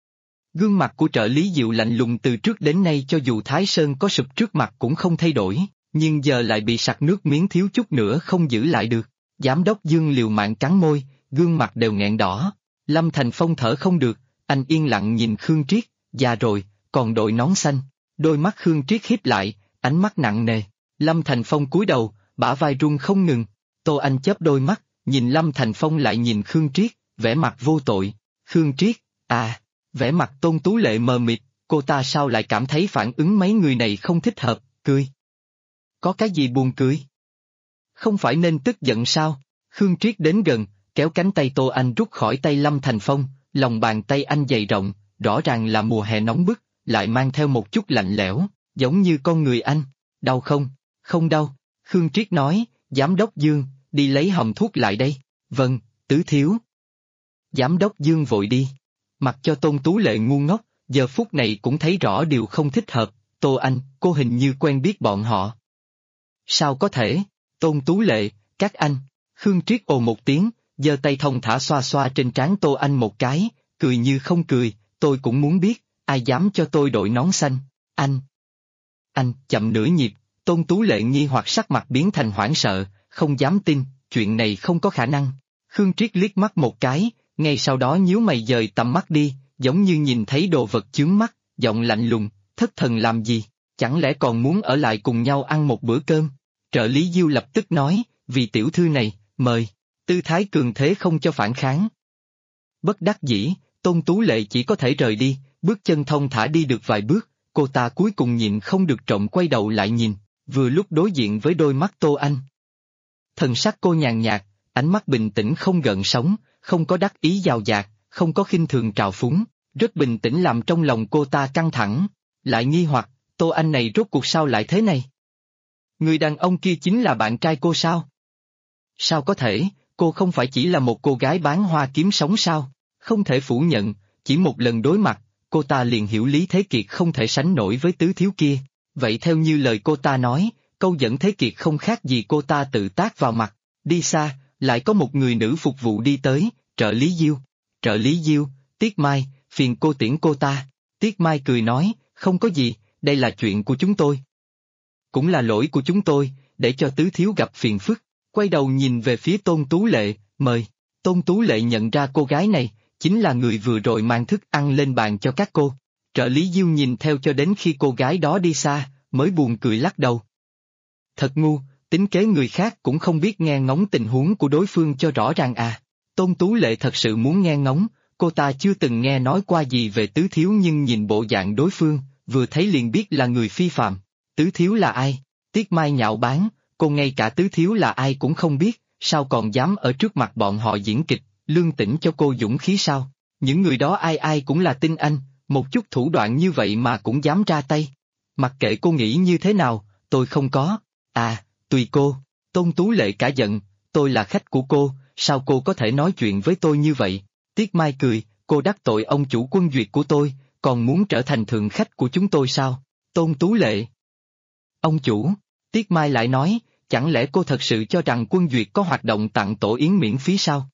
Gương mặt của trợ lý Diệu lạnh lùng từ trước đến nay cho dù Thái Sơn có sụp trước mặt cũng không thay đổi, nhưng giờ lại bị sặc nước miếng thiếu chút nữa không giữ lại được. Giám đốc Dương liều mạng cắn môi, gương mặt đều nghẹn đỏ. Lâm Thành Phong thở không được, anh yên lặng nhìn Khương Triết, già rồi, còn đội nón xanh. Đôi mắt Khương Triết híp lại, ánh mắt nặng nề. Lâm Thành Phong cúi đầu, bả vai run không ngừng. Tô Anh chớp đôi mắt, nhìn Lâm Thành Phong lại nhìn Khương Triết, vẻ mặt vô tội. Khương Triết, à, vẻ mặt Tôn Tú Lệ mờ mịt, cô ta sao lại cảm thấy phản ứng mấy người này không thích hợp, cười. Có cái gì buồn cười? Không phải nên tức giận sao? Khương Triết đến gần, kéo cánh tay Tô Anh rút khỏi tay Lâm Thành Phong, lòng bàn tay anh dày rộng, rõ ràng là mùa hè nóng bức, lại mang theo một chút lạnh lẽo, giống như con người anh. Đau không? Không đau. Khương Triết nói, Giám đốc Dương, đi lấy hòm thuốc lại đây. Vâng, tứ thiếu. Giám đốc Dương vội đi. Mặc cho Tôn Tú Lệ ngu ngốc, giờ phút này cũng thấy rõ điều không thích hợp. Tô Anh, cô hình như quen biết bọn họ. Sao có thể? Tôn Tú Lệ, các anh. Khương Triết ồ một tiếng, giơ tay thong thả xoa xoa trên trán Tô Anh một cái, cười như không cười, tôi cũng muốn biết, ai dám cho tôi đội nón xanh, anh. Anh, chậm nửa nhịp, Tôn Tú Lệ nghi hoặc sắc mặt biến thành hoảng sợ, không dám tin, chuyện này không có khả năng. Khương Triết liếc mắt một cái, ngay sau đó nhíu mày dời tầm mắt đi, giống như nhìn thấy đồ vật chướng mắt, giọng lạnh lùng, thất thần làm gì, chẳng lẽ còn muốn ở lại cùng nhau ăn một bữa cơm? Trợ lý Diêu lập tức nói, vì tiểu thư này, mời, tư thái cường thế không cho phản kháng. Bất đắc dĩ, Tôn Tú Lệ chỉ có thể rời đi, bước chân thong thả đi được vài bước, cô ta cuối cùng nhịn không được trộm quay đầu lại nhìn, vừa lúc đối diện với đôi mắt Tô Anh. Thần sắc cô nhàn nhạt, ánh mắt bình tĩnh không gợn sóng, không có đắc ý giàu dạt, không có khinh thường trào phúng, rất bình tĩnh làm trong lòng cô ta căng thẳng, lại nghi hoặc, Tô Anh này rốt cuộc sao lại thế này? Người đàn ông kia chính là bạn trai cô sao? Sao có thể, cô không phải chỉ là một cô gái bán hoa kiếm sống sao? Không thể phủ nhận, chỉ một lần đối mặt, cô ta liền hiểu Lý Thế Kiệt không thể sánh nổi với tứ thiếu kia. Vậy theo như lời cô ta nói, câu dẫn Thế Kiệt không khác gì cô ta tự tát vào mặt. Đi xa, lại có một người nữ phục vụ đi tới, trợ lý Diêu. Trợ lý Diêu, Tiết Mai, phiền cô tiễn cô ta. Tiết Mai cười nói, không có gì, đây là chuyện của chúng tôi. Cũng là lỗi của chúng tôi, để cho tứ thiếu gặp phiền phức. Quay đầu nhìn về phía Tôn Tú Lệ, mời. Tôn Tú Lệ nhận ra cô gái này, chính là người vừa rồi mang thức ăn lên bàn cho các cô. Trợ lý Diêu nhìn theo cho đến khi cô gái đó đi xa, mới buồn cười lắc đầu. Thật ngu, tính kế người khác cũng không biết nghe ngóng tình huống của đối phương cho rõ ràng à. Tôn Tú Lệ thật sự muốn nghe ngóng, cô ta chưa từng nghe nói qua gì về tứ thiếu nhưng nhìn bộ dạng đối phương, vừa thấy liền biết là người phi phạm. Tứ thiếu là ai? Tiết Mai nhạo báng, cô ngay cả tứ thiếu là ai cũng không biết, sao còn dám ở trước mặt bọn họ diễn kịch, lương tỉnh cho cô dũng khí sao? Những người đó ai ai cũng là tinh anh, một chút thủ đoạn như vậy mà cũng dám ra tay. Mặc kệ cô nghĩ như thế nào, tôi không có. À, tùy cô. Tôn Tú Lệ cả giận, tôi là khách của cô, sao cô có thể nói chuyện với tôi như vậy? Tiết Mai cười, cô đắc tội ông chủ Quân Duyệt của tôi, còn muốn trở thành thượng khách của chúng tôi sao? Tôn Tú Lệ. Ông chủ, Tiết Mai lại nói, chẳng lẽ cô thật sự cho rằng Quân Duyệt có hoạt động tặng tổ yến miễn phí sao?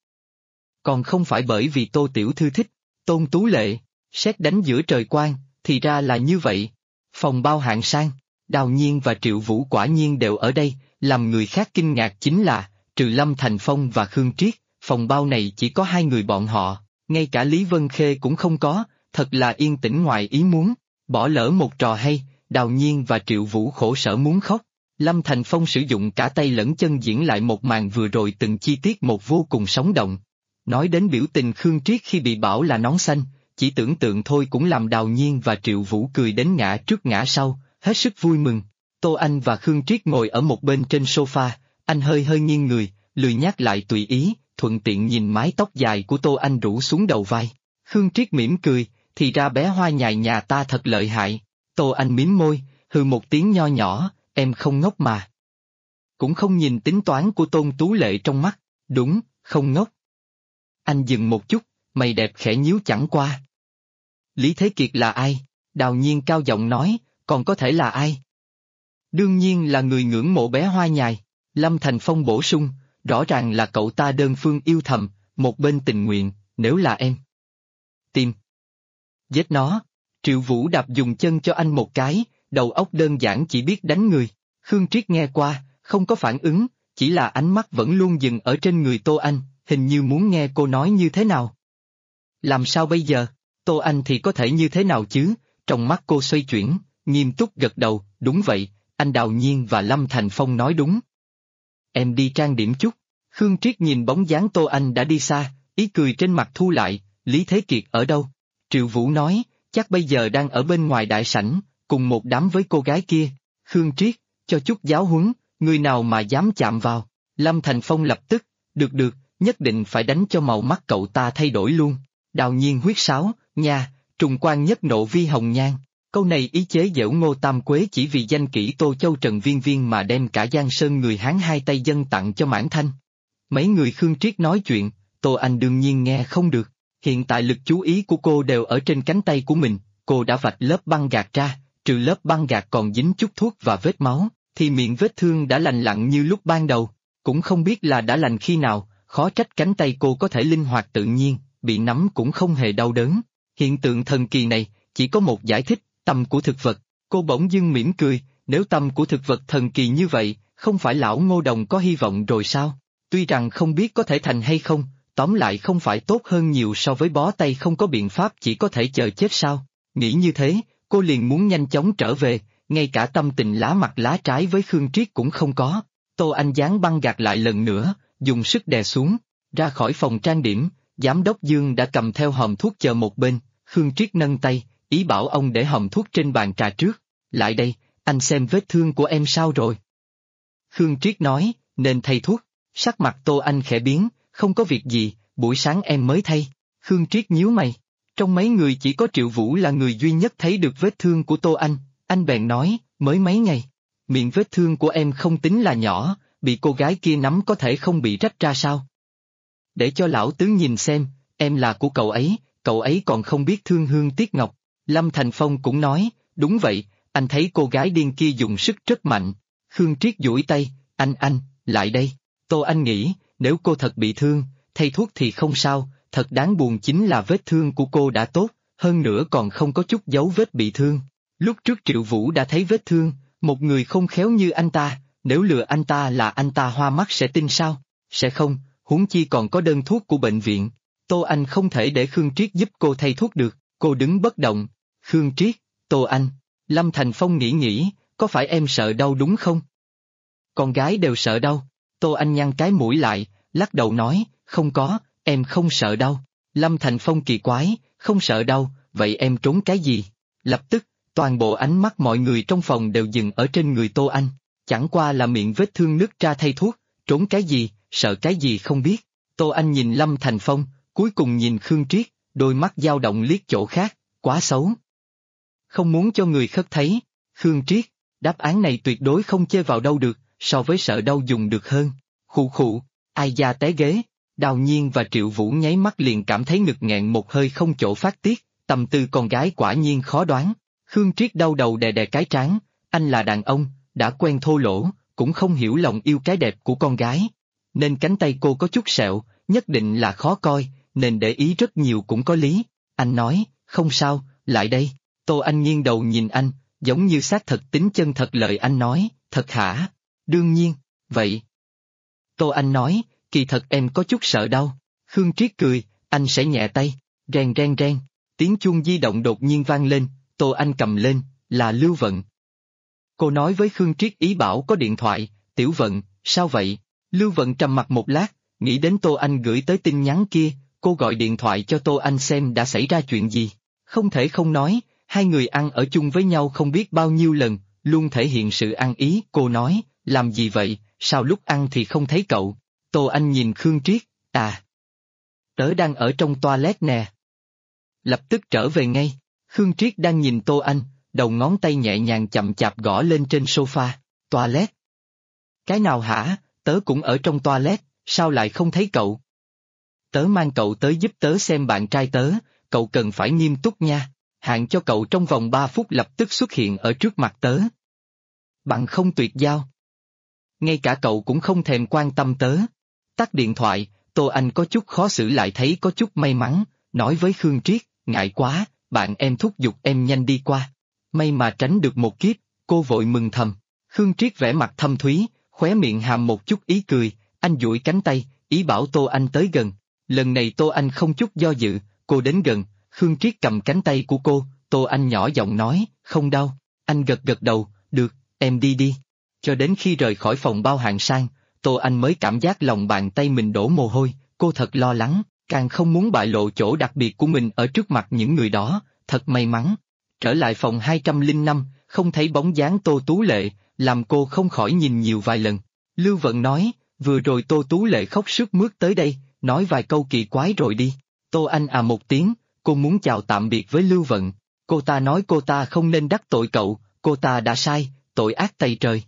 Còn không phải bởi vì Tô Tiểu Thư thích. Tôn Tú Lệ, sét đánh giữa trời quang, thì ra là như vậy. Phòng bao hạng sang, Đào Nhiên và Triệu Vũ quả nhiên đều ở đây, làm người khác kinh ngạc chính là, trừ Lâm Thành Phong và Khương Triết, phòng bao này chỉ có hai người bọn họ, ngay cả Lý Vân Khê cũng không có, thật là yên tĩnh ngoài ý muốn, bỏ lỡ một trò hay, Đào Nhiên và Triệu Vũ khổ sở muốn khóc. Lâm Thành Phong sử dụng cả tay lẫn chân diễn lại một màn vừa rồi từng chi tiết một vô cùng sống động. Nói đến biểu tình Khương Triết khi bị bảo là nón xanh, chỉ tưởng tượng thôi cũng làm Đào Nhiên và Triệu Vũ cười đến ngã trước ngã sau, hết sức vui mừng. Tô Anh và Khương Triết ngồi ở một bên trên sofa, anh hơi hơi nghiêng người, lười nhác lại tùy ý, thuận tiện nhìn mái tóc dài của Tô Anh rủ xuống đầu vai. Khương Triết mỉm cười, thì ra bé hoa nhài nhà ta thật lợi hại. Tô Anh mím môi, hừ một tiếng nho nhỏ, em không ngốc mà. Cũng không nhìn tính toán của Tôn Tú Lệ trong mắt, đúng, không ngốc. Anh dừng một chút, mày đẹp khẽ nhíu chẳng qua. Lý Thế Kiệt là ai? Đào Nhiên cao giọng nói, còn có thể là ai? Đương nhiên là người ngưỡng mộ bé hoa nhài. Lâm Thành Phong bổ sung, rõ ràng là cậu ta đơn phương yêu thầm, một bên tình nguyện, nếu là em. Tìm. Giết nó. Triệu Vũ đạp dùng chân cho anh một cái, đầu óc đơn giản chỉ biết đánh người. Khương Triết nghe qua, không có phản ứng, chỉ là ánh mắt vẫn luôn dừng ở trên người Tô Anh, hình như muốn nghe cô nói như thế nào. Làm sao bây giờ? Tô Anh thì có thể như thế nào chứ? Trong mắt cô xoay chuyển, nghiêm túc gật đầu, đúng vậy, anh Đào Nhiên và Lâm Thành Phong nói đúng. Em đi trang điểm chút. Khương Triết nhìn bóng dáng Tô Anh đã đi xa, ý cười trên mặt thu lại, Lý Thế Kiệt ở đâu? Triệu Vũ nói, chắc bây giờ đang ở bên ngoài đại sảnh, cùng một đám với cô gái kia. Khương Triết, cho chút giáo huấn, người nào mà dám chạm vào. Lâm Thành Phong lập tức, được, nhất định phải đánh cho màu mắt cậu ta thay đổi luôn. Đào Nhiên huyết sáo, nha, trùng quan nhất nộ vi hồng nhan. Câu này ý chế giễu Ngô Tam Quế chỉ vì danh kỹ Tô Châu Trần Viên Viên mà đem cả Giang Sơn người Hán hai tay dâng tặng cho Mãn Thanh. Mấy người Khương Triết nói chuyện, Tô Anh đương nhiên nghe không được. Hiện tại lực chú ý của cô đều ở trên cánh tay của mình, cô đã vạch lớp băng gạc ra, trừ lớp băng gạc còn dính chút thuốc và vết máu, thì miệng vết thương đã lành lặn như lúc ban đầu. Cũng không biết là đã lành khi nào, khó trách cánh tay cô có thể linh hoạt tự nhiên, bị nắm cũng không hề đau đớn. Hiện tượng thần kỳ này, chỉ có một giải thích, tâm của thực vật. Cô bỗng dưng mỉm cười, nếu tâm của thực vật thần kỳ như vậy, không phải lão Ngô Đồng có hy vọng rồi sao? Tuy rằng không biết có thể thành hay không, tóm lại không phải tốt hơn nhiều so với bó tay không có biện pháp chỉ có thể chờ chết sao? Nghĩ như thế, cô liền muốn nhanh chóng trở về, ngay cả tâm tình lá mặt lá trái với Khương Triết cũng không có. Tô Anh dán băng gạc lại lần nữa, dùng sức đè xuống, ra khỏi phòng trang điểm, giám đốc Dương đã cầm theo hòm thuốc chờ một bên, Khương Triết nâng tay, ý bảo ông để hòm thuốc trên bàn trà trước. Lại đây, anh xem vết thương của em sao rồi. Khương Triết nói, nên thay thuốc. Sắc mặt Tô Anh khẽ biến, không có việc gì, buổi sáng em mới thay. Khương Triết nhíu mày. Trong mấy người chỉ có Triệu Vũ là người duy nhất thấy được vết thương của Tô anh bèn nói, mới mấy ngày. Miệng vết thương của em không tính là nhỏ, bị cô gái kia nắm có thể không bị rách ra sao? Để cho lão tướng nhìn xem, em là của cậu ấy còn không biết thương hương tiếc ngọc. Lâm Thành Phong cũng nói, đúng vậy, anh thấy cô gái điên kia dùng sức rất mạnh. Khương Triết duỗi tay, anh, lại đây. Tô Anh nghĩ, nếu cô thật bị thương, thay thuốc thì không sao, thật đáng buồn chính là vết thương của cô đã tốt, hơn nữa còn không có chút dấu vết bị thương. Lúc trước Triệu Vũ đã thấy vết thương, một người không khéo như anh ta, nếu lừa anh ta là anh ta hoa mắt sẽ tin sao? Sẽ không, huống chi còn có đơn thuốc của bệnh viện. Tô Anh không thể để Khương Triết giúp cô thay thuốc được, cô đứng bất động. Khương Triết, Tô Anh. Lâm Thành Phong nghĩ, có phải em sợ đau đúng không? Con gái đều sợ đau. Tô Anh nhăn cái mũi lại, lắc đầu nói, không có, em không sợ đau. Lâm Thành Phong kỳ quái, không sợ đau, vậy em trốn cái gì? Lập tức, toàn bộ ánh mắt mọi người trong phòng đều dừng ở trên người Tô Anh. Chẳng qua là miệng vết thương nứt ra thay thuốc, trốn cái gì, sợ cái gì không biết. Tô Anh nhìn Lâm Thành Phong, cuối cùng nhìn Khương Triết, đôi mắt dao động liếc chỗ khác, quá xấu. Không muốn cho người khác thấy. Khương Triết, đáp án này tuyệt đối không chê vào đâu được, so với sợ đau dùng được hơn. Khụ, ai da té ghế. Đào Nhiên và Triệu Vũ nháy mắt liền cảm thấy ngực nghẹn một hơi không chỗ phát tiết, tâm tư con gái quả nhiên khó đoán. Khương Triết đau đầu đè cái trán, anh là đàn ông, đã quen thô lỗ, cũng không hiểu lòng yêu cái đẹp của con gái. Nên cánh tay cô có chút sẹo, nhất định là khó coi, nên để ý rất nhiều cũng có lý. Anh nói, không sao, lại đây. Tô Anh nghiêng đầu nhìn anh, giống như xác thật tính chân thật lời anh nói, thật hả? Đương nhiên, vậy. Tô Anh nói, kỳ thật em có chút sợ đau. Khương Triết cười, anh sẽ nhẹ tay, reng, tiếng chuông di động đột nhiên vang lên, Tô Anh cầm lên, là Lưu Vận. Cô nói với Khương Triết ý bảo có điện thoại, Tiểu Vận, sao vậy? Lưu Vận trầm mặt một lát, nghĩ đến Tô Anh gửi tới tin nhắn kia, cô gọi điện thoại cho Tô Anh xem đã xảy ra chuyện gì. Không thể không nói, hai người ăn ở chung với nhau không biết bao nhiêu lần, luôn thể hiện sự ăn ý. Cô nói, làm gì vậy, sao lúc ăn thì không thấy cậu? Tô Anh nhìn Khương Triết, tớ đang ở trong toilet nè. Lập tức trở về ngay. Khương Triết đang nhìn Tô Anh, đầu ngón tay nhẹ nhàng chậm chạp gõ lên trên sofa. Toilet? Cái nào hả? Tớ cũng ở trong toilet, sao lại không thấy cậu? Tớ mang cậu tới giúp tớ xem bạn trai tớ, cậu cần phải nghiêm túc nha. Hạn cho cậu trong vòng 3 phút lập tức xuất hiện ở trước mặt tớ. Bạn không tuyệt giao. Ngay cả cậu cũng không thèm quan tâm tớ. Tắt điện thoại, Tô Anh có chút khó xử lại thấy có chút may mắn, nói với Khương Triết, ngại quá, bạn em thúc giục em nhanh đi qua. May mà tránh được một kiếp, cô vội mừng thầm. Khương Triết vẻ mặt thâm thúy, khóe miệng hàm một chút ý cười, anh duỗi cánh tay, ý bảo Tô Anh tới gần. Lần này Tô Anh không chút do dự, cô đến gần, Khương Triết cầm cánh tay của cô, Tô Anh nhỏ giọng nói, không đau. Anh gật đầu, được, em đi. Cho đến khi rời khỏi phòng bao hàng sang, Tô Anh mới cảm giác lòng bàn tay mình đổ mồ hôi, cô thật lo lắng, càng không muốn bại lộ chỗ đặc biệt của mình ở trước mặt những người đó, thật may mắn. Trở lại phòng 205, không thấy bóng dáng Tô Tú Lệ, làm cô không khỏi nhìn nhiều vài lần. Lưu Vận nói, vừa rồi Tô Tú Lệ khóc sướt mướt tới đây, nói vài câu kỳ quái rồi đi. Tô Anh một tiếng, cô muốn chào tạm biệt với Lưu Vận. Cô ta nói cô ta không nên đắc tội cậu, cô ta đã sai, tội ác tày trời.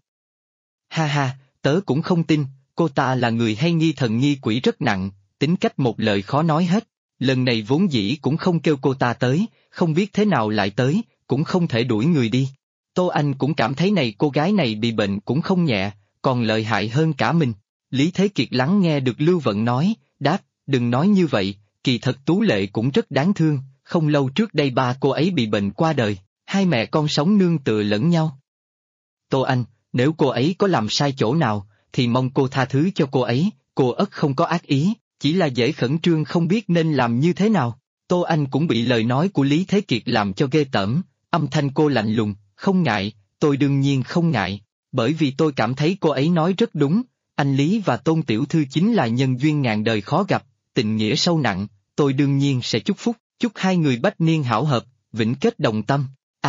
Ha, tớ cũng không tin, cô ta là người hay nghi thần nghi quỷ rất nặng, tính cách một lời khó nói hết. Lần này vốn dĩ cũng không kêu cô ta tới, không biết thế nào lại tới, cũng không thể đuổi người đi. Tô Anh cũng cảm thấy này cô gái này bị bệnh cũng không nhẹ, còn lợi hại hơn cả mình. Lý Thế Kiệt lắng nghe được Lưu Vận nói, đáp, đừng nói như vậy, kỳ thật Tú Lệ cũng rất đáng thương, không lâu trước đây ba cô ấy bị bệnh qua đời, hai mẹ con sống nương tựa lẫn nhau. Tô Anh, nếu cô ấy có làm sai chỗ nào, thì mong cô tha thứ cho cô ấy, cô ất không có ác ý, chỉ là dễ khẩn trương không biết nên làm như thế nào. Tô Anh cũng bị lời nói của Lý Thế Kiệt làm cho ghê tởm, âm thanh cô lạnh lùng, không ngại, tôi đương nhiên không ngại, bởi vì tôi cảm thấy cô ấy nói rất đúng, anh Lý và Tôn Tiểu Thư chính là nhân duyên ngàn đời khó gặp, tình nghĩa sâu nặng, tôi đương nhiên sẽ chúc phúc, chúc hai người bách niên hảo hợp, vĩnh kết đồng tâm.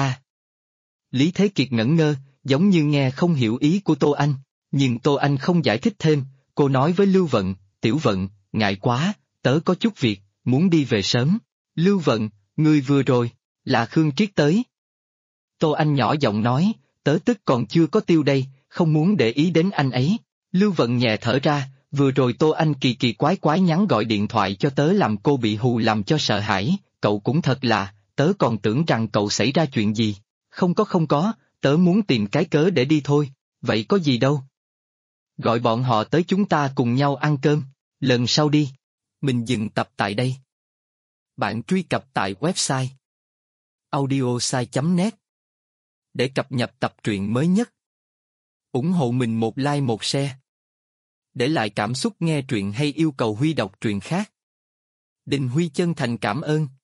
Lý Thế Kiệt ngẩn ngơ, giống như nghe không hiểu ý của Tô Anh, nhưng Tô Anh không giải thích thêm, cô nói với Lưu Vận, Tiểu Vận, ngại quá, tớ có chút việc, muốn đi về sớm. Lưu Vận, Ngươi vừa rồi, là Khương Triết tới. Tô Anh nhỏ giọng nói, tớ tức còn chưa có tiêu đây, không muốn để ý đến anh ấy. Lưu Vận nhẹ thở ra, vừa rồi Tô Anh kỳ kỳ quái quái nhắn gọi điện thoại cho tớ làm cô bị hù làm cho sợ hãi, cậu cũng thật là, tớ còn tưởng rằng cậu xảy ra chuyện gì. Không có, tớ muốn tìm cái cớ để đi thôi, vậy có gì đâu. Gọi bọn họ tới chúng ta cùng nhau ăn cơm, lần sau đi. Mình dừng tập tại đây. Bạn truy cập tại website audiosai.net để cập nhật tập truyện mới nhất. Ủng hộ mình một like một share. Để lại cảm xúc nghe truyện hay yêu cầu Huy đọc truyện khác. Đình Huy chân thành cảm ơn.